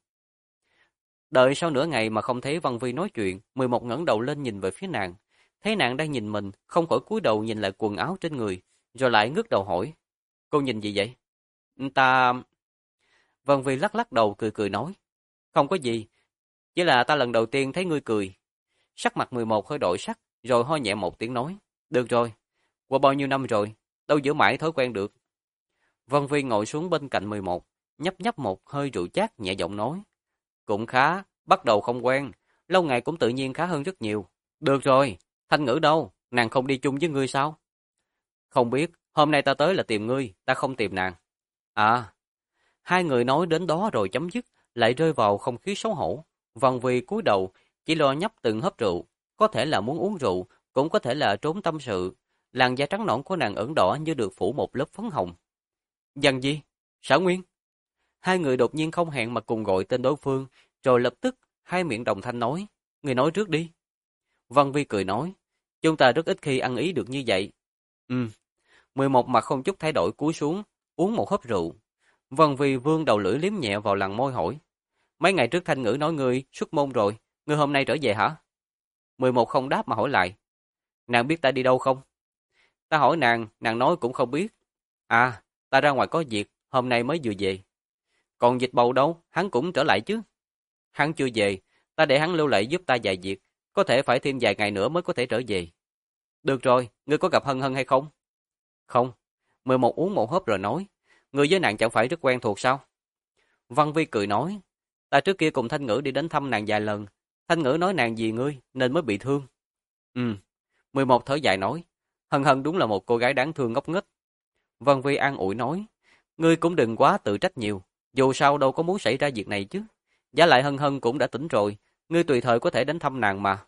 Đợi sau nửa ngày mà không thấy Văn Vi nói chuyện, 11 ngẩng đầu lên nhìn về phía nàng. Thấy nàng đang nhìn mình, không khỏi cúi đầu nhìn lại quần áo trên người, rồi lại ngước đầu hỏi, cô nhìn gì vậy? Ta... Văn Vi lắc lắc đầu cười cười nói, không có gì, chỉ là ta lần đầu tiên thấy ngươi cười. Sắc mặt 11 hơi đổi sắc, rồi ho nhẹ một tiếng nói, được rồi, qua bao nhiêu năm rồi, đâu giữ mãi thói quen được. Văn Vi ngồi xuống bên cạnh 11, nhấp nhấp một hơi rượu chát nhẹ giọng nói, cũng khá, bắt đầu không quen, lâu ngày cũng tự nhiên khá hơn rất nhiều. Được rồi, Thanh Ngữ đâu, nàng không đi chung với ngươi sao? Không biết, hôm nay ta tới là tìm ngươi, ta không tìm nàng. Hai người nói đến đó rồi chấm dứt, lại rơi vào không khí xấu hổ. Văn Vi cúi đầu, chỉ lo nhấp từng hớp rượu, có thể là muốn uống rượu, cũng có thể là trốn tâm sự. Làn da trắng nõn của nàng ửng đỏ như được phủ một lớp phấn hồng. Dằn gì? Sở Nguyên? Hai người đột nhiên không hẹn mà cùng gọi tên đối phương, rồi lập tức hai miệng đồng thanh nói, người nói trước đi. Văn Vi cười nói, chúng ta rất ít khi ăn ý được như vậy. 11 mặt không chút thay đổi cúi xuống, uống một hớp rượu. Văn Vi vươn đầu lưỡi liếm nhẹ vào làn môi hỏi, mấy ngày trước Thanh Ngữ nói ngươi xuất môn rồi, ngươi hôm nay trở về hả? 11 không đáp mà hỏi lại, nàng biết ta đi đâu không? Ta hỏi nàng, nàng nói cũng không biết. Ta ra ngoài có việc, hôm nay mới vừa về. Còn Dịch Bầu đâu, hắn cũng trở lại chứ? Hắn chưa về, ta để hắn lưu lại giúp ta vài việc, có thể phải thêm vài ngày nữa mới có thể trở về. Được rồi, ngươi có gặp Hân Hân hay không? Không. 11 uống một hớp rồi nói, ngươi với nàng chẳng phải rất quen thuộc sao? Văn Vi cười nói, ta trước kia cùng Thanh Ngữ đi đến thăm nàng vài lần, Thanh Ngữ nói nàng vì ngươi nên mới bị thương. 11 thở dài nói, Hân Hân đúng là một cô gái đáng thương ngốc nghếch. Văn Vi an ủi nói, ngươi cũng đừng quá tự trách nhiều, dù sao đâu có muốn xảy ra việc này chứ. Giá lại Hân Hân cũng đã tỉnh rồi, ngươi tùy thời có thể đến thăm nàng mà.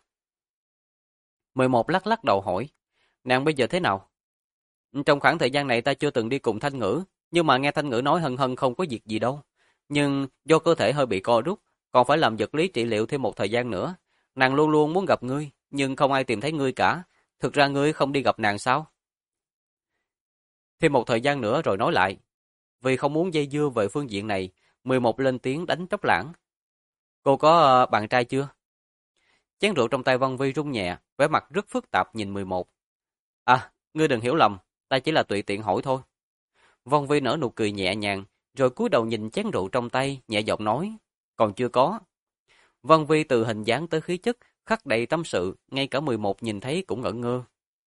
11 lắc lắc đầu hỏi, nàng bây giờ thế nào? Trong khoảng thời gian này ta chưa từng đi cùng Thanh Ngữ, nhưng mà nghe Thanh Ngữ nói Hân Hân không có việc gì đâu. Nhưng do cơ thể hơi bị co rút, còn phải làm vật lý trị liệu thêm một thời gian nữa. Nàng luôn luôn muốn gặp ngươi, nhưng không ai tìm thấy ngươi cả. Thực ra ngươi không đi gặp nàng sao? Thêm một thời gian nữa rồi nói lại. Vì không muốn dây dưa về phương diện này, 11 lên tiếng đánh trống lãng. Cô có bạn trai chưa? Chén rượu trong tay Văn Vi rung nhẹ, vẻ mặt rất phức tạp nhìn 11. Ngươi đừng hiểu lầm, ta chỉ là tùy tiện hỏi thôi. Văn Vi nở nụ cười nhẹ nhàng, rồi cúi đầu nhìn chén rượu trong tay, nhẹ giọng nói, còn chưa có. Văn Vi từ hình dáng tới khí chất, khắc đầy tâm sự, ngay cả 11 nhìn thấy cũng ngẩn ngơ.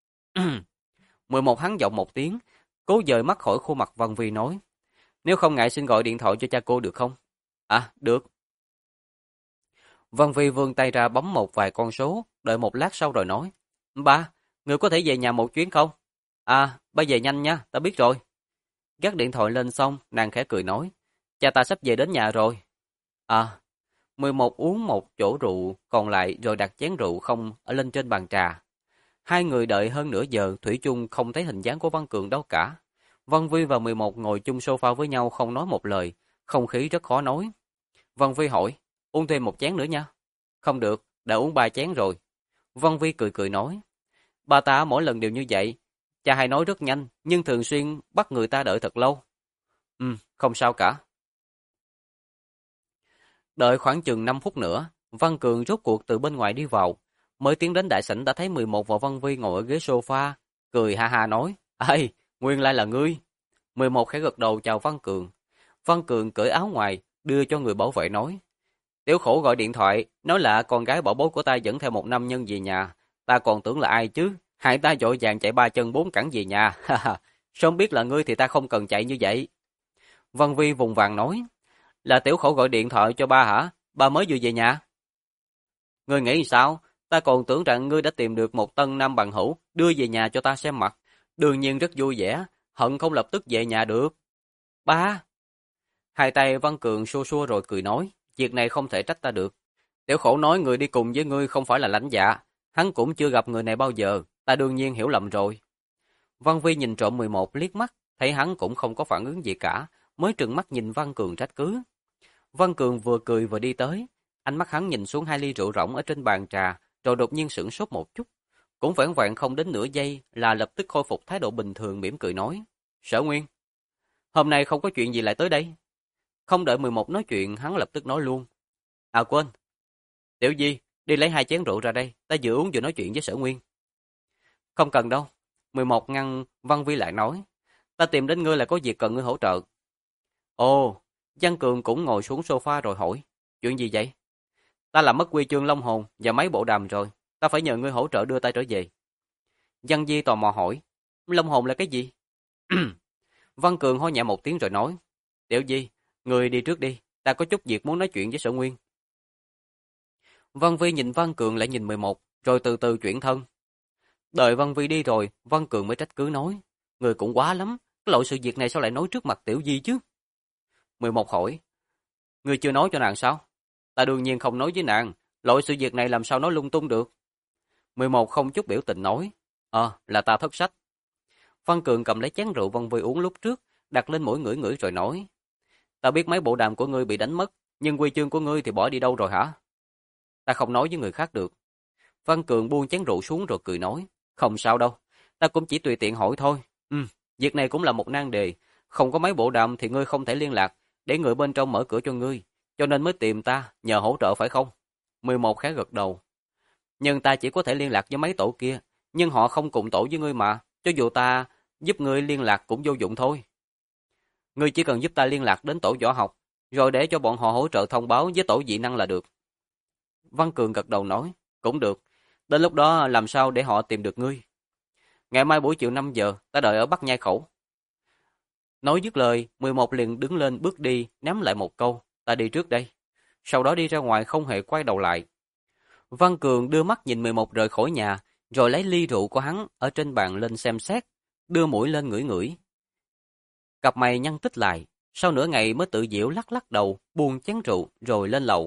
11 hắn giọng một tiếng, cố dời mắt khỏi khuôn mặt Văn Vi nói, nếu không ngại xin gọi điện thoại cho cha cô được không? Được. Văn Vi vươn tay ra bấm một vài con số, đợi một lát sau rồi nói, ba, người có thể về nhà một chuyến không? Ba về nhanh nha, ta biết rồi. Gác điện thoại lên xong, nàng khẽ cười nói, cha ta sắp về đến nhà rồi. À, 11 uống một chỗ rượu còn lại rồi đặt chén rượu không ở lên trên bàn trà. Hai người đợi hơn nửa giờ, thủy chung không thấy hình dáng của Văn Cường đâu cả. Văn Vi và 11 ngồi chung sofa với nhau không nói một lời, không khí rất khó nói. Văn Vi hỏi, uống thêm một chén nữa nha. Không được, đã uống 3 chén rồi. Văn Vi cười cười nói, ba ta mỗi lần đều như vậy. Cha hay nói rất nhanh, nhưng thường xuyên bắt người ta đợi thật lâu. Không sao cả. Đợi khoảng chừng 5 phút nữa, Văn Cường rốt cuộc từ bên ngoài đi vào. Mới tiến đến đại sảnh đã thấy 11 và Văn Vi ngồi ở ghế sofa, cười ha ha nói, ê, nguyên lai là ngươi. 11 khẽ gật đầu chào Văn Cường. Văn Cường cởi áo ngoài, đưa cho người bảo vệ nói, Tiểu Khổ gọi điện thoại, nói là con gái bảo bối của ta dẫn theo một nam nhân về nhà. Ta còn tưởng là ai chứ, hai ta vội vàng chạy 3 chân 4 cẳng về nhà. Sớm biết là ngươi thì ta không cần chạy như vậy. Văn Vi vùng vàng nói, là Tiểu Khổ gọi điện thoại cho ba hả? Ba mới vừa về nhà. Ngươi nghĩ sao? Ta còn tưởng rằng ngươi đã tìm được một tân nam bằng hữu, đưa về nhà cho ta xem mặt. Đương nhiên rất vui vẻ, hận không lập tức về nhà được. Ba! Hai tay Văn Cường xua xua rồi cười nói, việc này không thể trách ta được. Tiểu Khổ nói người đi cùng với ngươi không phải là lãnh dạ, hắn cũng chưa gặp người này bao giờ, ta đương nhiên hiểu lầm rồi. Văn Vi nhìn trộm 11 liếc mắt, thấy hắn cũng không có phản ứng gì cả, mới trừng mắt nhìn Văn Cường trách cứ. Văn Cường vừa cười vừa đi tới, ánh mắt hắn nhìn xuống 2 ly rượu rỗng ở trên bàn trà, rồi đột nhiên sửng sốt một chút. Cũng vẻn vẹn không đến nửa giây là lập tức khôi phục thái độ bình thường mỉm cười nói, Sở Nguyên, hôm nay không có chuyện gì lại tới đây. Không đợi 11 nói chuyện, hắn lập tức nói luôn. À quên, Tiểu Di, đi lấy 2 chén rượu ra đây, ta vừa uống vừa nói chuyện với Sở Nguyên. Không cần đâu. 11 ngăn Văn Vi lại nói, ta tìm đến ngươi là có việc cần ngươi hỗ trợ. Ồ, Văn Cường cũng ngồi xuống sofa rồi hỏi, chuyện gì vậy? Ta làm mất huy chương Long Hồn và mấy bộ đàm rồi, ta phải nhờ ngươi hỗ trợ đưa ta trở về. Văn Di tò mò hỏi, Long Hồn là cái gì? Văn Cường ho nhẹ một tiếng rồi nói, Tiểu Di, ngươi đi trước đi, ta có chút việc muốn nói chuyện với Sở Nguyên. Văn Vi nhìn Văn Cường lại nhìn 11, rồi từ từ chuyển thân. Đợi Văn Vi đi rồi, Văn Cường mới trách cứ nói, người cũng quá lắm, cái loại sự việc này sao lại nói trước mặt Tiểu Di chứ? 11 hỏi, người chưa nói cho nàng sao? Ta đương nhiên không nói với nàng, loại sự việc này làm sao nói lung tung được. 11 không chút biểu tình nói, là ta thất sách. Văn Cường cầm lấy chén rượu Văn Vi uống lúc trước, đặt lên mũi ngửi ngửi rồi nói, ta biết mấy bộ đàm của ngươi bị đánh mất, nhưng huy chương của ngươi thì bỏ đi đâu rồi hả? Ta không nói với người khác được. Văn Cường buông chén rượu xuống rồi cười nói, không sao đâu, ta cũng chỉ tùy tiện hỏi thôi. Việc này cũng là một nan đề, không có mấy bộ đàm thì ngươi không thể liên lạc, để người bên trong mở cửa cho ngươi, cho nên mới tìm ta, nhờ hỗ trợ phải không? 11 khẽ gật đầu. Nhưng ta chỉ có thể liên lạc với mấy tổ kia, nhưng họ không cùng tổ với ngươi mà, cho dù ta giúp ngươi liên lạc cũng vô dụng thôi. Ngươi chỉ cần giúp ta liên lạc đến tổ võ học, rồi để cho bọn họ hỗ trợ thông báo với tổ dị năng là được. Văn Cường gật đầu nói, cũng được, đến lúc đó làm sao để họ tìm được ngươi. Ngày mai buổi chiều 5 giờ, ta đợi ở Bắc Nhai Khẩu. Nói dứt lời, 11 liền đứng lên bước đi, ném lại một câu, ta đi trước đây. Sau đó đi ra ngoài không hề quay đầu lại. Văn Cường đưa mắt nhìn 11 rời khỏi nhà, rồi lấy ly rượu của hắn ở trên bàn lên xem xét, đưa mũi lên ngửi ngửi. Cặp mày nhăn tít lại, sau nửa ngày mới tự giễu lắc lắc đầu, buông chén rượu rồi lên lầu.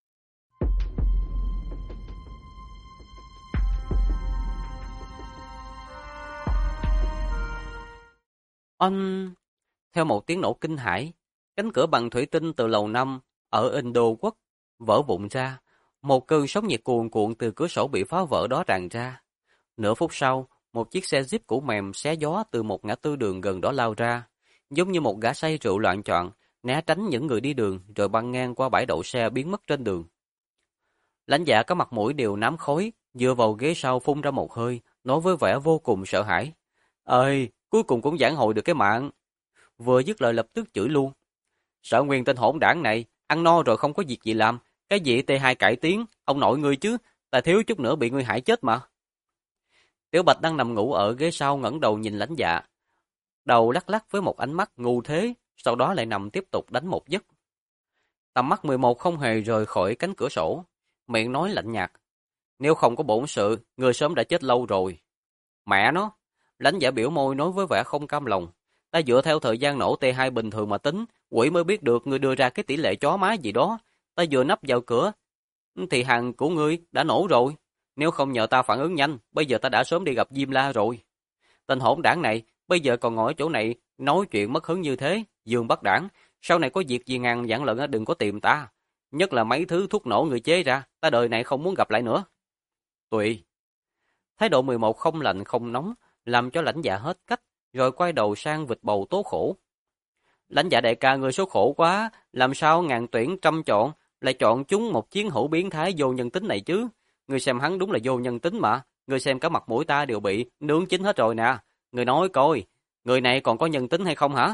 Oanh! Theo một tiếng nổ kinh hãi, cánh cửa bằng thủy tinh từ lầu 5 ở Indo Quốc vỡ vụn ra, một cơn sóng nhiệt cuồn cuộn từ cửa sổ bị phá vỡ đó tràn ra. Nửa phút sau, một chiếc xe Jeep cũ mềm xé gió từ một ngã tư đường gần đó lao ra, giống như một gã say rượu loạn choạng, né tránh những người đi đường rồi băng ngang qua bãi đậu xe biến mất trên đường. Lãnh Dạ có mặt mũi đều nám khói, dựa vào ghế sau phun ra một hơi, nói với vẻ vô cùng sợ hãi. Ơi, cuối cùng cũng vãn hồi được cái mạng. Vừa dứt lời lập tức chửi luôn. Sở Nguyên tên hỗn đảng này, ăn no rồi không có việc gì làm, cái gì T2 cải tiến, ông nội ngươi chứ, ta thiếu chút nữa bị ngươi hại chết mà. Tiểu Bạch đang nằm ngủ ở ghế sau ngẩng đầu nhìn Lãnh Dạ, đầu lắc lắc với một ánh mắt ngu thế, sau đó lại nằm tiếp tục đánh một giấc. Tầm mắt 11 không hề rời khỏi cánh cửa sổ, miệng nói lạnh nhạt, nếu không có bổn sự, người sớm đã chết lâu rồi. Mẹ nó, Lãnh Dạ biểu môi nói với vẻ không cam lòng, ta dựa theo thời gian nổ T2 bình thường mà tính, quỷ mới biết được người đưa ra cái tỷ lệ chó má gì đó, ta vừa nấp vào cửa, thì hàng của ngươi đã nổ rồi. Nếu không nhờ ta phản ứng nhanh, bây giờ ta đã sớm đi gặp Diêm La rồi. Tên hỗn đảng này, bây giờ còn ngồi ở chỗ này, nói chuyện mất hứng như thế, Dương Bắc Đảng. Sau này có việc gì ngàn dặn lận đừng có tìm ta. Nhất là mấy thứ thuốc nổ người chế ra, ta đời này không muốn gặp lại nữa. Tùy. Thái độ 11 không lạnh không nóng, làm cho Lãnh Dạ hết cách, rồi quay đầu sang vịt bầu tố khổ. Lãnh Dạ đại ca người số khổ quá, làm sao ngàn tuyển trăm chọn, lại chọn chúng một chiến hữu biến thái vô nhân tính này chứ. Người xem hắn đúng là vô nhân tính mà, người xem cả mặt mũi ta đều bị nướng chín hết rồi nè. Người nói coi, người này còn có nhân tính hay không hả?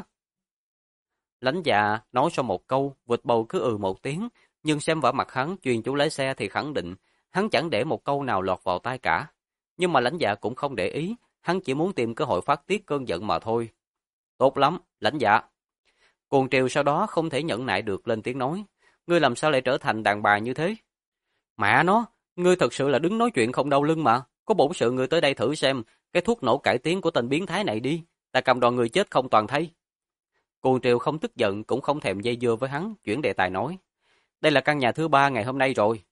Lãnh Dạ nói sau một câu, vịt bầu cứ một tiếng, nhưng xem vẻ mặt hắn truyền chủ lái xe thì khẳng định, hắn chẳng để một câu nào lọt vào tai cả. Nhưng mà Lãnh Dạ cũng không để ý, hắn chỉ muốn tìm cơ hội phát tiết cơn giận mà thôi. Tốt lắm, Lãnh Dạ. Cuồng Triều sau đó không thể nhẫn nại được lên tiếng nói, ngươi làm sao lại trở thành đàn bà như thế? Mẹ nó, ngươi thật sự là đứng nói chuyện không đau lưng mà, có bổn sự ngươi tới đây thử xem cái thuốc nổ cải tiến của tên biến thái này đi, ta cầm đoàn người chết không toàn thấy. Cuồng Triều không tức giận cũng không thèm dây dưa với hắn, chuyển đề tài nói, đây là căn nhà thứ 3 ngày hôm nay rồi.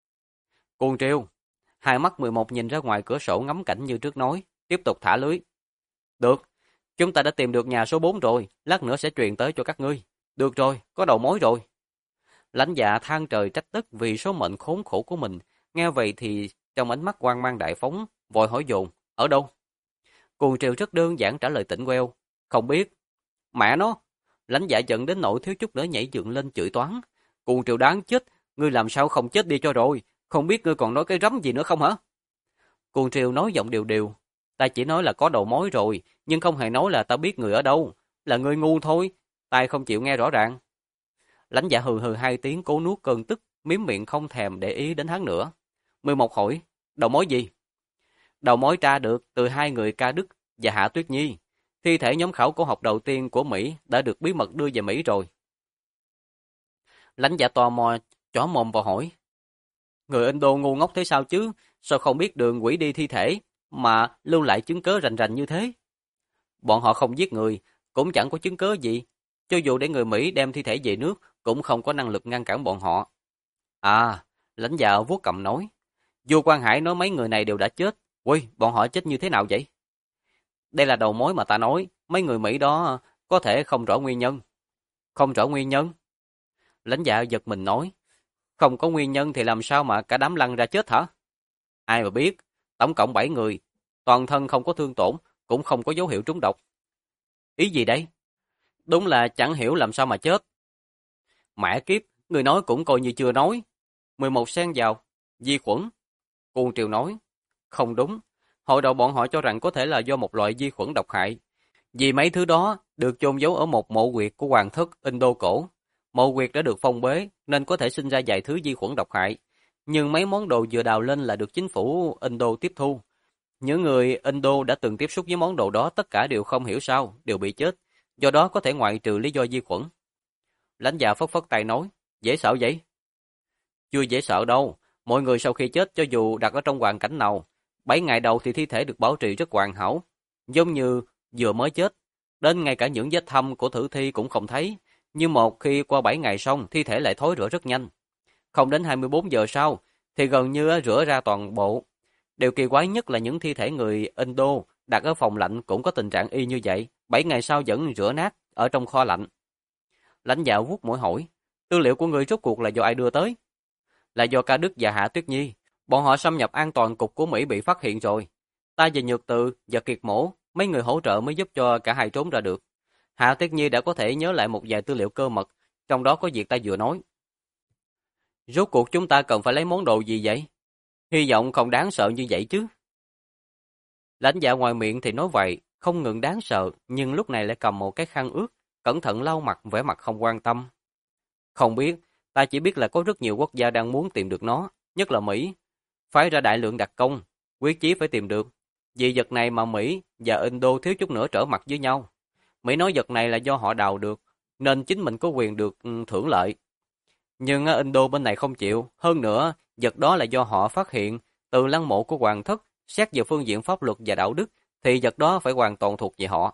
Cuồng Triều, hai mắt 11 nhìn ra ngoài cửa sổ ngắm cảnh như trước nói, tiếp tục thả lưới. Được, chúng ta đã tìm được nhà số 4 rồi, lát nữa sẽ truyền tới cho các ngươi. Được rồi, có đầu mối rồi. Lãnh Dạ than trời trách đất vì số mệnh khốn khổ của mình, nghe vậy thì trong ánh mắt quang mang đại phóng, vội hỏi dồn, ở đâu? Cuồng Triều rất đơn giản trả lời tỉnh queo, không biết. Mẹ nó, Lãnh Dạ giận đến nỗi thiếu chút nữa nhảy dựng lên chửi toán. Cuồng Triều đáng chết, ngươi làm sao không chết đi cho rồi, không biết ngươi còn nói cái rắm gì nữa không hả? Cuồng Triều nói giọng đều đều, ta chỉ nói là có đầu mối rồi, nhưng không hề nói là ta biết người ở đâu, là ngươi ngu thôi, ta không chịu nghe rõ ràng. Lãnh Dạ hừ hừ hai tiếng cố nuốt cơn tức, miếm miệng không thèm để ý đến hắn nữa. 11 hỏi, đầu mối gì? Đầu mối tra được từ hai người Ca Đức và Hạ Tuyết Nhi. Thi thể nhóm khảo cổ học đầu tiên của Mỹ đã được bí mật đưa về Mỹ rồi. Lãnh Dạ tò mò, chó mồm vào hỏi. Người Indo ngu ngốc thế sao chứ? Sao không biết đường hủy đi thi thể, mà lưu lại chứng cớ rành rành như thế? Bọn họ không giết người, cũng chẳng có chứng cớ gì. Cho dù để người Mỹ đem thi thể về nước, cũng không có năng lực ngăn cản bọn họ. À, Lãnh Dạ vuốt cầm nói. Vua Quang Hải nói mấy người này đều đã chết. Ui, bọn họ chết như thế nào vậy? Đây là đầu mối mà ta nói, mấy người Mỹ đó có thể không rõ nguyên nhân. Không rõ nguyên nhân? Lãnh Dạ giật mình nói. Không có nguyên nhân thì làm sao mà cả đám lăn ra chết hả? Ai mà biết, tổng cộng 7 người, toàn thân không có thương tổn, cũng không có dấu hiệu trúng độc. Ý gì đấy? Đúng là chẳng hiểu làm sao mà chết. Mẹ kiếp, người nói cũng coi như chưa nói. 11 xen vào, vi khuẩn. Cuồng Triều nói, không đúng. Hồi đầu bọn họ cho rằng có thể là do một loại vi khuẩn độc hại. Vì mấy thứ đó được chôn giấu ở một mộ quyệt của hoàng thất Indo cổ. Mộ quyệt đã được phong bế nên có thể sinh ra vài thứ vi khuẩn độc hại. Nhưng mấy món đồ vừa đào lên là được chính phủ Indo tiếp thu. Những người Indo đã từng tiếp xúc với món đồ đó tất cả đều không hiểu sao, đều bị chết. Do đó có thể ngoại trừ lý do vi khuẩn. Lãnh Dạ phất phất tay nói, dễ sợ vậy? Chưa dễ sợ đâu, mọi người sau khi chết cho dù đặt ở trong hoàn cảnh nào, 7 ngày đầu thì thi thể được bảo trì rất hoàn hảo, giống như vừa mới chết. Đến ngay cả những vết thâm của tử thi cũng không thấy, nhưng một khi qua 7 ngày xong, thi thể lại thối rữa rất nhanh. Không đến 24 giờ sau, thì gần như rửa ra toàn bộ. Điều kỳ quái nhất là những thi thể người Indo đặt ở phòng lạnh cũng có tình trạng y như vậy, 7 ngày sau vẫn rửa nát ở trong kho lạnh. Lãnh Dạ vuốt mũi hỏi, tư liệu của người rốt cuộc là do ai đưa tới? Là do Ca Đức và Hạ Tuyết Nhi. Bọn họ xâm nhập an toàn cục của Mỹ bị phát hiện rồi. Ta và Nhược Từ và Kiệt Mổ, mấy người hỗ trợ mới giúp cho cả hai trốn ra được. Hạ Tuyết Nhi đã có thể nhớ lại một vài tư liệu cơ mật, trong đó có việc ta vừa nói. Rốt cuộc chúng ta cần phải lấy món đồ gì vậy? Hy vọng không đáng sợ như vậy chứ. Lãnh Dạ ngoài miệng thì nói vậy, không ngừng đáng sợ, nhưng lúc này lại cầm một cái khăn ướt, cẩn thận lau mặt, vẻ mặt không quan tâm. Không biết, ta chỉ biết là có rất nhiều quốc gia đang muốn tìm được nó, nhất là Mỹ. Phái ra đại lượng đặc công, quyết chí phải tìm được. Vì vật này mà Mỹ và Indo thiếu chút nữa trở mặt với nhau. Mỹ nói vật này là do họ đào được, nên chính mình có quyền được thưởng lợi. Nhưng Indo bên này không chịu, hơn nữa, vật đó là do họ phát hiện từ lăng mộ của hoàng thất, xét về phương diện pháp luật và đạo đức, thì vật đó phải hoàn toàn thuộc về họ.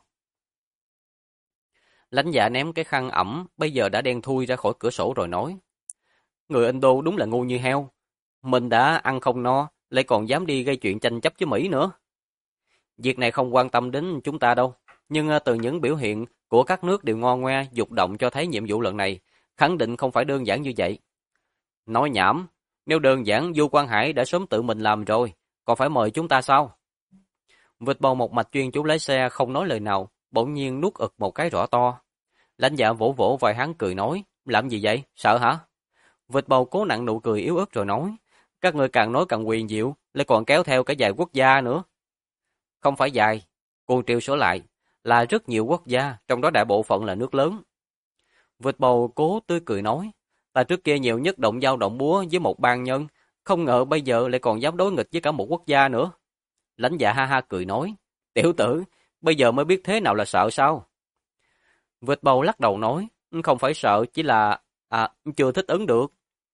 Lãnh Dạ ném cái khăn ẩm, bây giờ đã đen thui ra khỏi cửa sổ rồi nói. Người Indo đúng là ngu như heo. Mình đã ăn không no, lại còn dám đi gây chuyện tranh chấp với Mỹ nữa. Việc này không quan tâm đến chúng ta đâu. Nhưng từ những biểu hiện của các nước đều ngon ngoe, dục động cho thấy nhiệm vụ lần này, khẳng định không phải đơn giản như vậy. Nói nhảm, nếu đơn giản Du Quang Hải đã sớm tự mình làm rồi, còn phải mời chúng ta sao? Vịt bầu một mạch chuyên chú lái xe không nói lời nào, bỗng nhiên nuốt ực một cái rõ to. Lãnh dạ vỗ vỗ vai hắn cười nói, làm gì vậy, sợ hả? Vịt bầu cố nặng nụ cười yếu ớt rồi nói, các người càng nói càng quyền diệu, lại còn kéo theo cả vài quốc gia nữa. Không phải dài, Cuồng Triều sửa lại, là rất nhiều quốc gia, trong đó đại bộ phận là nước lớn. Vịt bầu cố tươi cười nói, ta trước kia nhiều nhất động dao động búa với một bang nhân, không ngờ bây giờ lại còn dám đối nghịch với cả một quốc gia nữa. Lãnh dạ ha ha cười nói, tiểu tử, bây giờ mới biết thế nào là sợ sao? Vịt bầu lắc đầu nói, không phải sợ, chỉ là, chưa thích ứng được.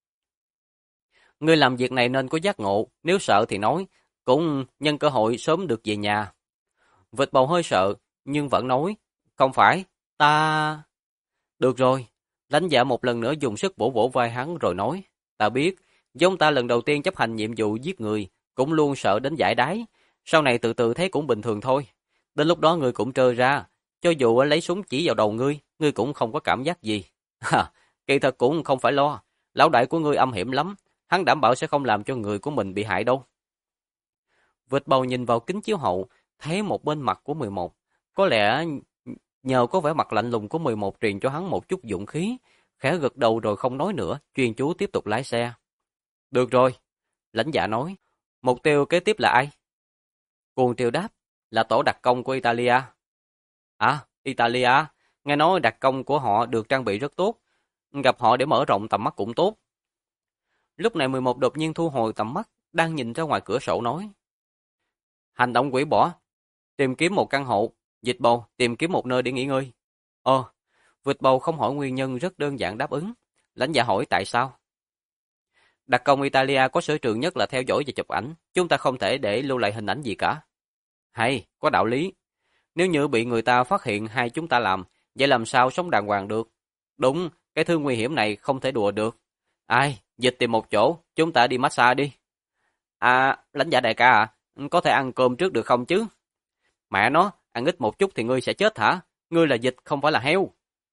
Ngươi làm việc này nên có giác ngộ, nếu sợ thì nói, cũng nhân cơ hội sớm được về nhà. Vịt bầu hơi sợ, nhưng vẫn nói, không phải, ta... Được rồi, lãnh dạ một lần nữa dùng sức vỗ vỗ vai hắn rồi nói, ta biết, giống ta lần đầu tiên chấp hành nhiệm vụ giết người, cũng luôn sợ đến giải đái, sau này từ từ thấy cũng bình thường thôi. Đến lúc đó ngươi cũng trơ ra, cho dù lấy súng chỉ vào đầu ngươi cũng không có cảm giác gì. Kỳ thật cũng không phải lo, lão đại của ngươi âm hiểm lắm, hắn đảm bảo sẽ không làm cho người của mình bị hại đâu. Vịt bầu nhìn vào kính chiếu hậu, thấy một bên mặt của 11. Có lẽ nhờ có vẻ mặt lạnh lùng của 11 truyền cho hắn một chút dũng khí, khẽ gật đầu rồi không nói nữa, chuyên chú tiếp tục lái xe. Được rồi, lãnh dạ nói, mục tiêu kế tiếp là ai? Cuồng Triều đáp, là tổ đặc công của Italia. À, Italia, nghe nói đặc công của họ được trang bị rất tốt, gặp họ để mở rộng tầm mắt cũng tốt. Lúc này 11 đột nhiên thu hồi tầm mắt, đang nhìn ra ngoài cửa sổ nói. Hành động quỷ bỏ, tìm kiếm một căn hộ, Dịch bầu tìm kiếm một nơi để nghỉ ngơi. Vịt bầu không hỏi nguyên nhân, rất đơn giản đáp ứng. Lãnh dạ hỏi tại sao? Đặc công Italia có sở trường nhất là theo dõi và chụp ảnh, chúng ta không thể để lưu lại hình ảnh gì cả. Hay, có đạo lý. Nếu như bị người ta phát hiện hay chúng ta làm, vậy làm sao sống đàng hoàng được? Đúng, cái thứ nguy hiểm này không thể đùa được. Dịch tìm một chỗ, chúng ta đi massage đi. Lãnh dạ đại ca có thể ăn cơm trước được không chứ? Mẹ nó, ăn ít một chút thì ngươi sẽ chết hả? Ngươi là dịch, không phải là heo.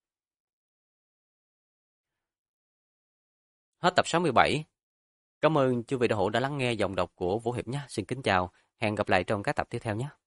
Hết tập 67. Cảm ơn chư vị đạo hữu đã lắng nghe dòng đọc của Vũ Hiệp nhé. Xin kính chào, hẹn gặp lại trong các tập tiếp theo nhé.